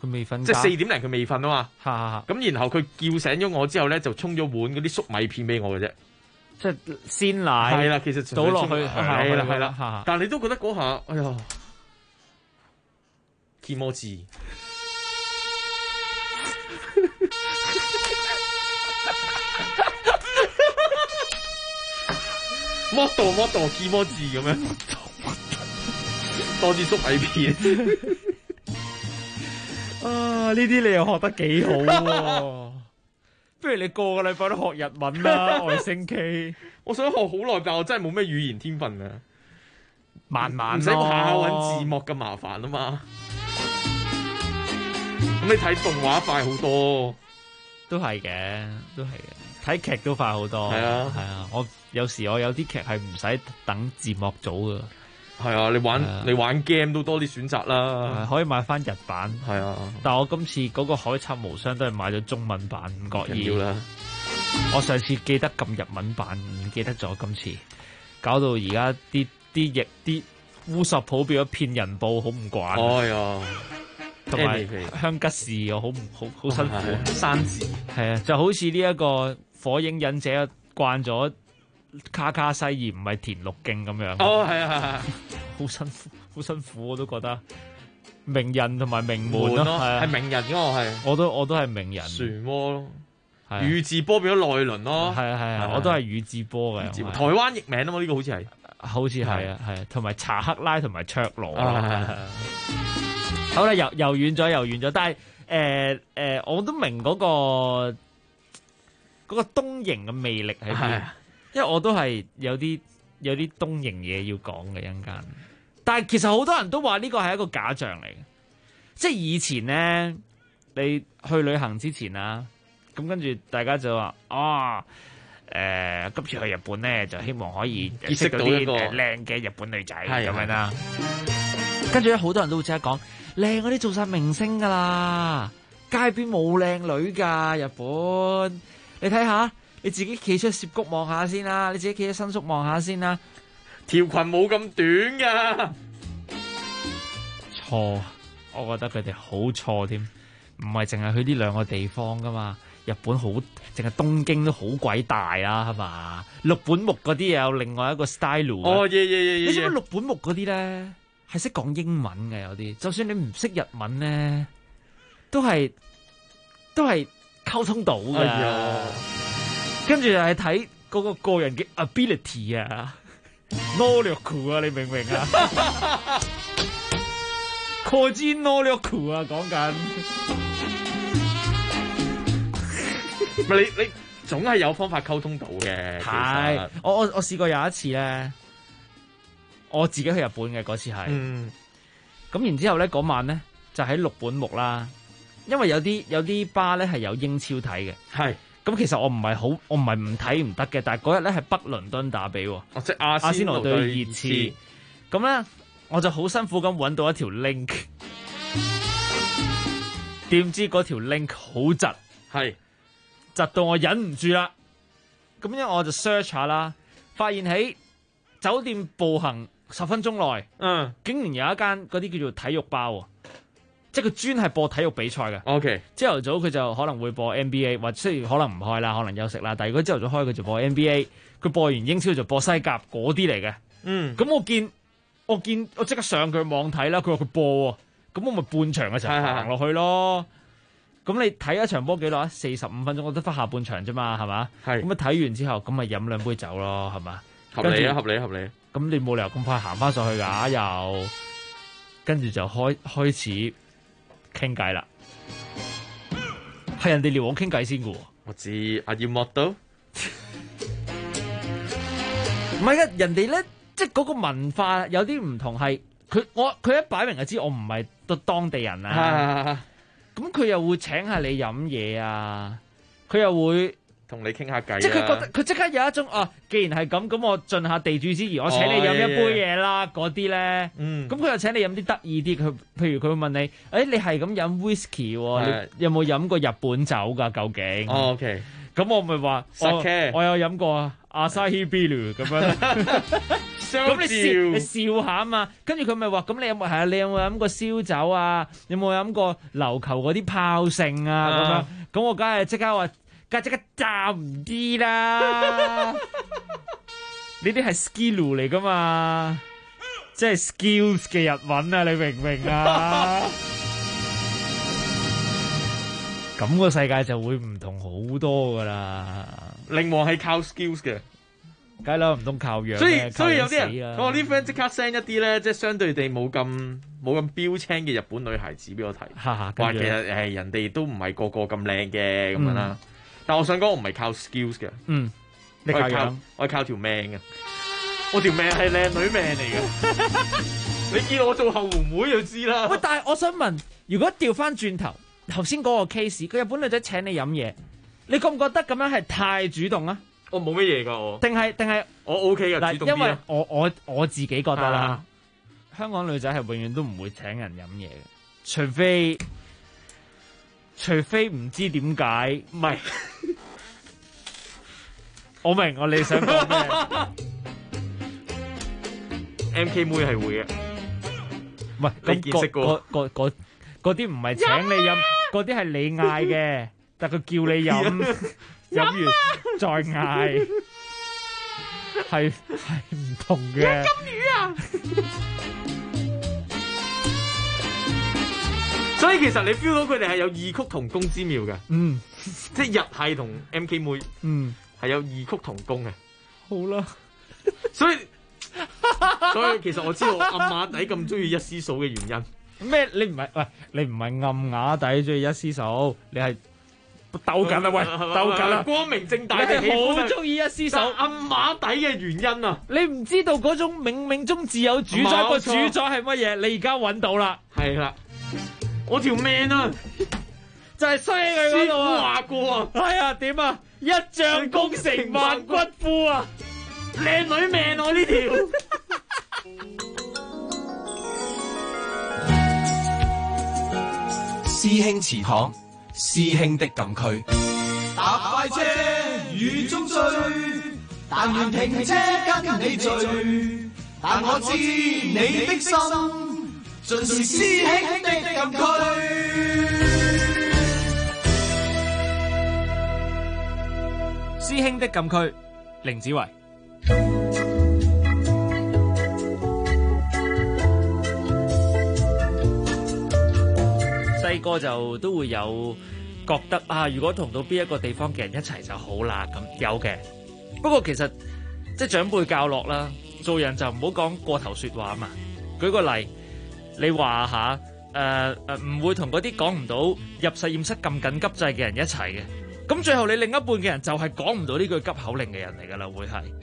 佢未瞓， 即係4點零佢未瞓啊嘛。 咁然後佢叫醒咗我之後咧，就沖咗碗嗰啲粟米片俾我嘅啫。 即係鮮奶係啦，其實倒落去係啦。但係你都覺得嗰下，哎呀，気持ちいい。剝到気持ちいい咁樣，多啲粟米片。 啊！呢啲你又學得幾好喎？不如你個個禮拜都學日文啦，外星 K。 我想學好耐，但我真係冇咩語言天分啊。 慢慢唔使下下揾字幕咁麻煩啊嘛。咁你睇動畫快好多， 都係嘅，睇劇都快好多。 係啊， 我有時我有啲劇係唔使等字幕組噶。 係啊，你玩 game 都多啲選擇啦， 可以買翻日版。 係啊， 但係我今次嗰個海賊無雙都係買咗中文版，唔覺意啦。 我上次記得撳日文版，唔記得咗今次，搞到而家啲烏索普變咗騙人報，好唔慣。 哎呀， 同埋香吉士又好辛苦。 生字係啊，就好似呢一個火影忍者慣咗卡卡西而唔係田六徑咁樣。 哦，係啊， 好辛苦，我都覺得鳴人同埋鳴門咯， 係鳴人嘅我都係鳴人。 漩渦咯，宇智波變咗內輪咯， 係啊，我都係宇智波嘅。 台灣譯名啊嘛，呢個好似係啊，同埋查克拉同埋卓羅。好啦，又遠咗，但係我都明嗰個東瀛嘅魅力喺邊。因為我都係有啲東瀛嘢要講嘅一陣間，但係其實好多人都話呢個係一個假象嚟嘅，即係以前咧，你去旅行之前啊，咁跟住大家就話今次去日本咧就希望可以識到啲靚嘅日本女仔咁樣啦，跟住咧好多人都會即刻講靚嗰啲做晒明星噶啦，街邊冇靚女噶日本，你睇下。你自己企出涉谷望下先啦，你自己企出新宿望下先啦， 條裙冇咁短噶。 錯，我覺得佢哋好錯添，唔係淨係去呢兩個地方噶嘛，日本好，淨係東京都好鬼大啦，係嘛？六本木嗰啲又有另外一個 style。 哦， 你知唔知六本木嗰啲咧係識講英文嘅？有啲，就算你唔識日文咧，都係溝通到嘅。跟住就係睇嗰個個人嘅 ability 啊，能力啊，你明唔明啊？個人能力啊，講緊。 你總係有方法溝通到嘅。 係，我試過有一次咧，我自己去日本嘅嗰次係。咁然之後咧嗰晚咧就喺六本木啦，因為有啲巴咧係有英超睇嘅。係。咁其實我唔係唔睇唔得嘅，但係嗰日咧係北倫敦打比喎， 即係阿仙奴對熱刺。 咁咧我就好辛苦咁揾到一條 link， 點知嗰條 link 好窒，窒到我忍唔住啦。咁因為我就 search 下啦，發現喺酒店步行10分鐘內，竟然有一間嗰啲叫做體育吧喎。即係佢專係播體育比賽嘅。 OK， 朝頭早佢就可能會播 NBA， 或者雖然可能唔開啦，可能休息啦。但係如果朝頭早開，佢就播 NBA。佢播完英超就播西甲嗰啲嚟嘅。咁我即刻上佢網睇啦。佢話佢播喎，咁我咪半場嘅時候行落去咯。咁你睇一場波幾耐啊？45分鐘，我得翻下半場啫嘛，係嘛？咁啊睇完之後，咁咪飲兩杯酒咯，係嘛？ 合理。 咁你冇理由咁快行翻上去㗎，又跟住就開始傾偈啦，係人哋撩我傾偈先嘅。 我知阿要莫到，唔係啊，人哋咧即係嗰個文化有啲唔同，係佢一擺明就知我唔係當地人啊。咁佢又會請下你飲嘢啊，佢又會同你傾下偈。 即係佢覺得佢即刻有一種既然係咁我盡下地主之誼，我請你飲一杯嘢啦，嗰啲咧。咁佢又請你飲啲得意啲，佢譬如佢會問你，你係咁飲 whisky 喎，你有冇飲過日本酒㗎？究竟？ OK。 咁我咪話我有飲過阿沙希比魯咁樣，咁你笑下啊嘛。跟住佢咪話咁你有冇你有冇飲過燒酒啊？有冇飲過琉球嗰啲炮盛啊？咁樣咁我梗係即刻炸唔啲啦！呢啲係 skill 嚟噶嘛，即係 skills 嘅日文啊！你明唔明啊？咁個世界就會唔同好多噶啦。 靈王係靠 skills 嘅， 梗係啦，唔通靠樣。 所以有啲人，我啲 friend 即刻 send 一啲咧，即係相對地冇咁標青嘅日本女孩子俾我睇，話其實人哋都唔係個個咁靚嘅咁樣啦。但我想講，我唔係靠 skills 嘅，你靠樣，我係靠條命嘅。我條命係靚女命嚟嘅，你見我做後援會就知啦。 喂，但係我想問，如果調翻轉頭，頭先嗰個 case， 個日本女仔請你飲嘢，你覺唔覺得咁樣係太主動啊？ 我冇乜嘢㗎，我定係我 OK 嘅，主動啲。 因為我自己覺得啦，香港女仔係永遠都唔會請人飲嘢嘅，除非唔知點解，唔係，我明你想講咩 ？MK 妹係會嘅， 唔係你見識過嗰啲唔係請你飲，嗰啲係你嗌嘅，但佢叫你飲，飲完再嗌，係唔同嘅。金魚啊！ 所以其實你 feel 到佢哋係有異曲同工之妙嘅，即係日系同 MK 妹，係有異曲同工嘅。 好啦， 所以其實我知道我暗啞底咁中意一絲嫂嘅原因。 咩？你唔係暗啞底中意一絲嫂，你係鬥緊啦！喂，鬥緊啦！ 光明正大地好中意一絲嫂， 暗啞底嘅原因啊！ 你唔知道嗰種冥冥中自有主宰，個主宰係乜嘢？你而家揾到啦， 係啦。我條命啊， 就係衰喺佢嗰度啊！ 話過啊， 係啊，點啊？一將功成萬骨枯啊！ 靚女命我呢條。 師兄祠堂，師兄的禁區。搭快車雨中追，但願停車跟你聚。但我知你的心，盡是師兄的禁區。 師兄的禁區，凌子維。細個就都會有覺得啊，如果同到邊一個地方嘅人一齊就好啦，咁有嘅。不過其實即係長輩教落啦，做人就唔好講過頭說話嘛。舉個例，你話下唔會同嗰啲講唔到入實驗室咁緊急掣嘅人一齊嘅。咁最後你另一半嘅人就係講唔到呢句急口令嘅人嚟㗎啦，會係。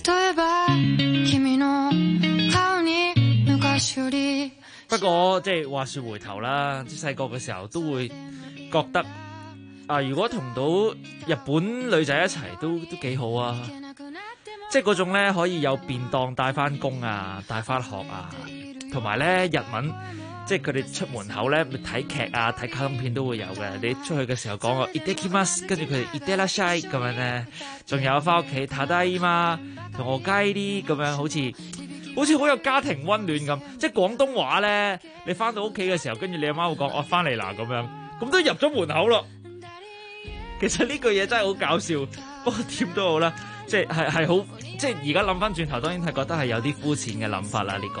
不過即係話說回頭啦，即係細個嘅時候都會覺得啊，如果同到日本女仔一齊都幾好啊！即係嗰種咧可以有便當帶翻工啊，帶翻學啊，同埋咧日文。即係佢哋出門口咧，睇劇啊、睇卡通片都會有嘅。你出去嘅時候講個いってきます，跟住佢哋いってらっしゃい咁樣咧，仲有翻屋企ただいま同我雞啲咁樣，好似好有家庭溫暖咁。即係廣東話咧，你翻到屋企嘅時候，跟住你阿媽會講我翻嚟啦咁樣，咁都入咗門口咯。其實呢句嘢真係好搞笑，不過點都好啦，即係好，即係而家諗翻轉頭，當然係覺得係有啲膚淺嘅諗法啦呢個。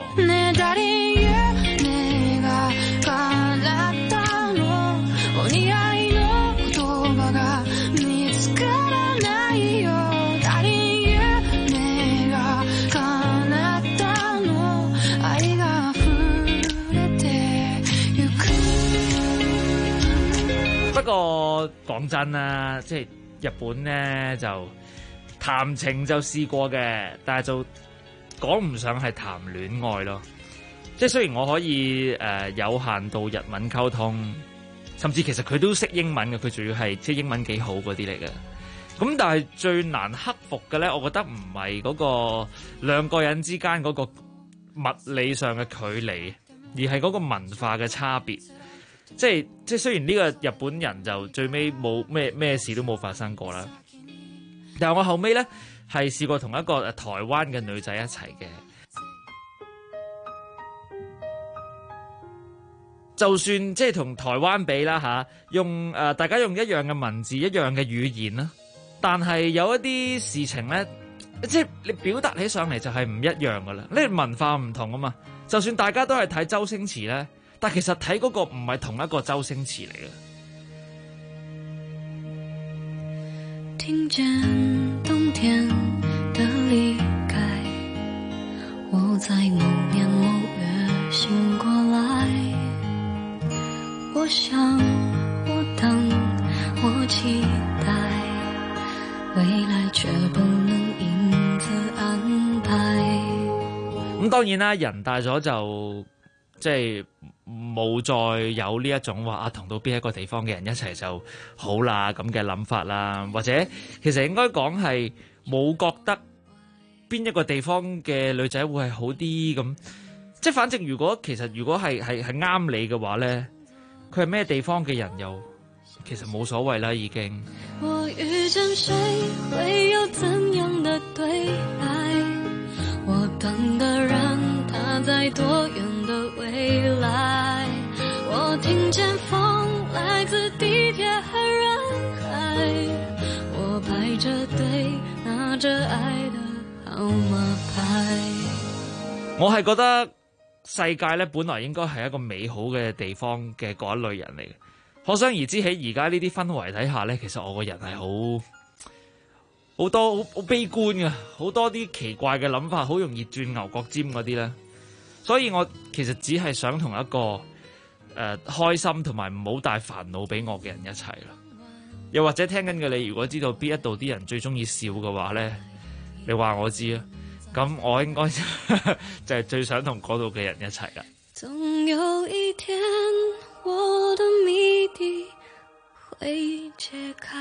不過講真啦，即係日本咧就談情就試過嘅，但係就講唔上係談戀愛咯。即係雖然我可以有限度日文溝通，甚至其實佢都識英文嘅，佢仲要係即係英文幾好嗰啲嚟嘅。咁但係最難克服嘅咧，我覺得唔係嗰個兩個人之間嗰個物理上嘅距離，而係嗰個文化嘅差別。即係雖然呢個日本人就最尾冇咩事都冇發生過啦， 但係我後尾咧係試過同一個台灣嘅女仔一齊嘅。就算即係同台灣比啦嚇，用大家用一樣嘅文字、一樣嘅語言啦，但係有一啲事情咧，即係你表達起上嚟就係唔一樣噶啦。呢個文化唔同啊嘛。就算大家都係睇周星馳咧，但其實睇嗰個唔係同一個周星馳嚟嘅。 聽見冬天的離開，我在某年某月醒過來，我想我等我期待，未來卻不能因此安排。 咁當然啦，人大咗就即係冇再有呢一種話同到邊一個地方嘅人一齊就好啦咁嘅諗法啦，或者其實應該講係冇覺得邊一個地方嘅女仔會係好啲咁，即係反正如果係啱你嘅話咧，佢係咩地方嘅人又其實冇所謂啦已經。 我遇見誰會有怎樣的對白，我等的人他在多遠的未來，我聽見風來自地鐵和人海，我排着隊拿着愛的號碼牌。 我係覺得世界咧本來應該係一個美好嘅地方嘅嗰一類人嚟嘅，可想而知喺而家呢啲氛圍底下咧，其實我個人係好多好悲觀嘅，好多啲奇怪嘅諗法，好容易轉牛角尖嗰啲咧。所以我其實只係想同一個開心同埋唔好帶煩惱俾我嘅人一齊啦。又或者聽緊嘅你，如果知道邊一度啲人最中意笑嘅話咧，你話我知啊。咁我應該就係最想同嗰度嘅人一齊啦。 總有一天，我的謎底會解開。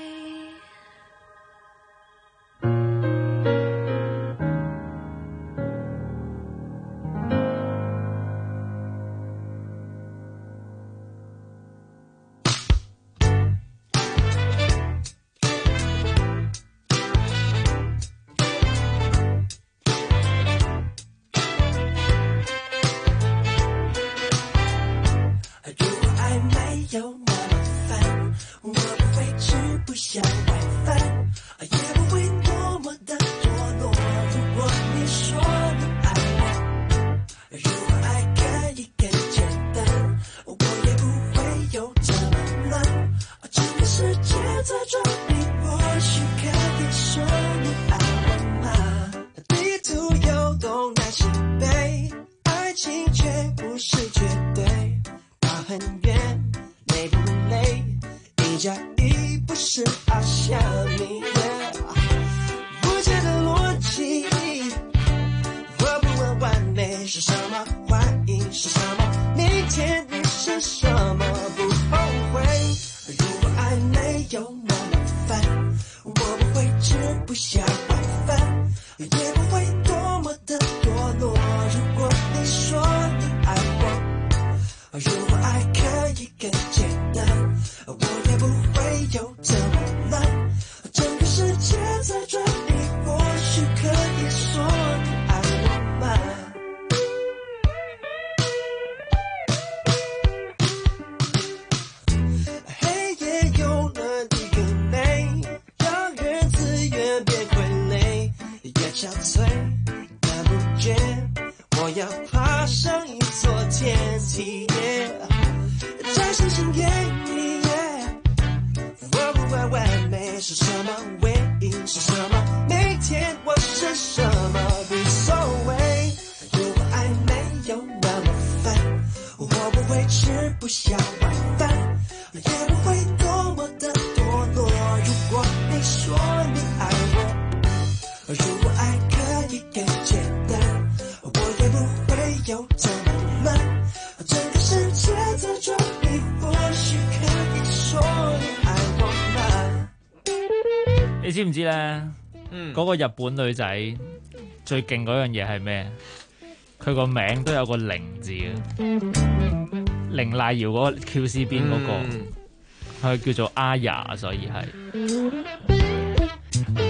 你知唔知咧？嗰個日本女仔最勁嗰樣嘢係咩？佢個名都有個玲字嘅，凌瀨瑤嗰個 QC 邊嗰個，佢叫做阿雅，所以係。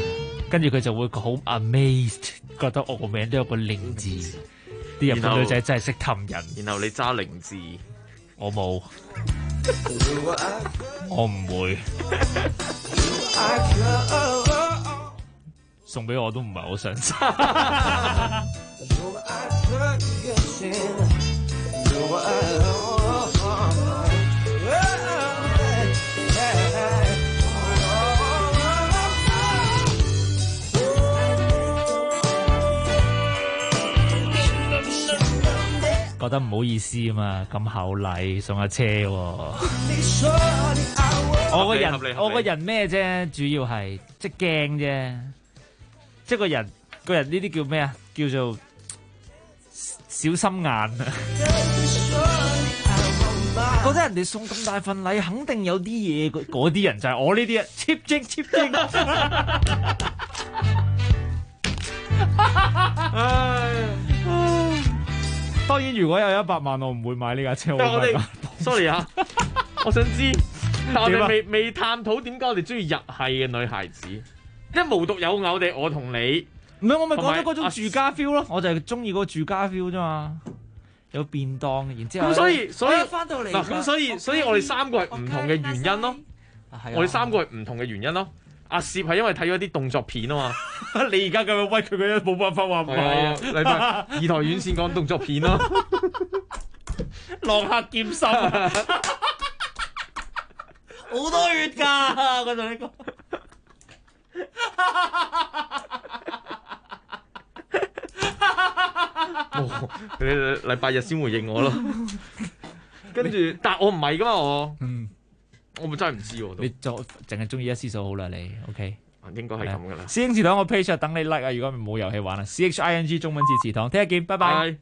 跟住佢就會好 amazed， 覺得我個名都有個零字。啲日本女仔真係識氹人。 然後你揸零字， 我冇，我唔會。送俾我都唔係好想揸。覺得唔好意思啊嘛，咁厚禮送下車喎。我個人咩啫？主要係即係驚啫，即係個人呢啲叫咩啊？叫做小心眼啊！覺得人哋送咁大份禮，肯定有啲嘢。嗰啲人就係我呢啲啊 ，cheap 精。當然，如果有100萬，我唔會買呢架車。 但係我哋 ，sorry 啊，我想知，但我哋未探討點解我哋中意日系嘅女孩子，即係無獨有偶地，我同你， 唔係我咪講咗嗰種住家 feel 咯，我就係中意嗰個住家 feel 啫嘛，有便當，然之後咁所以翻到嚟嗱，咁所以我哋3個係唔同嘅原因咯，我哋3個係唔同嘅原因咯。阿攝係因為睇咗啲動作片啊嘛， 你而家咁樣威佢嘅冇辦法話唔係啊！ 禮拜2台院線講動作片咯， 浪客劍心，好多血㗎，我同你講。 你禮拜日先回應我咯，跟住，但我唔係㗎嘛，我咪真係唔知喎。 你就淨係中意一思數好啦，你 OK？ 應該係咁噶啦。 師兄祠堂個 page 等你 like 啊！如果冇遊戲玩啦，CHING 中文字祠堂，聽日見，拜拜。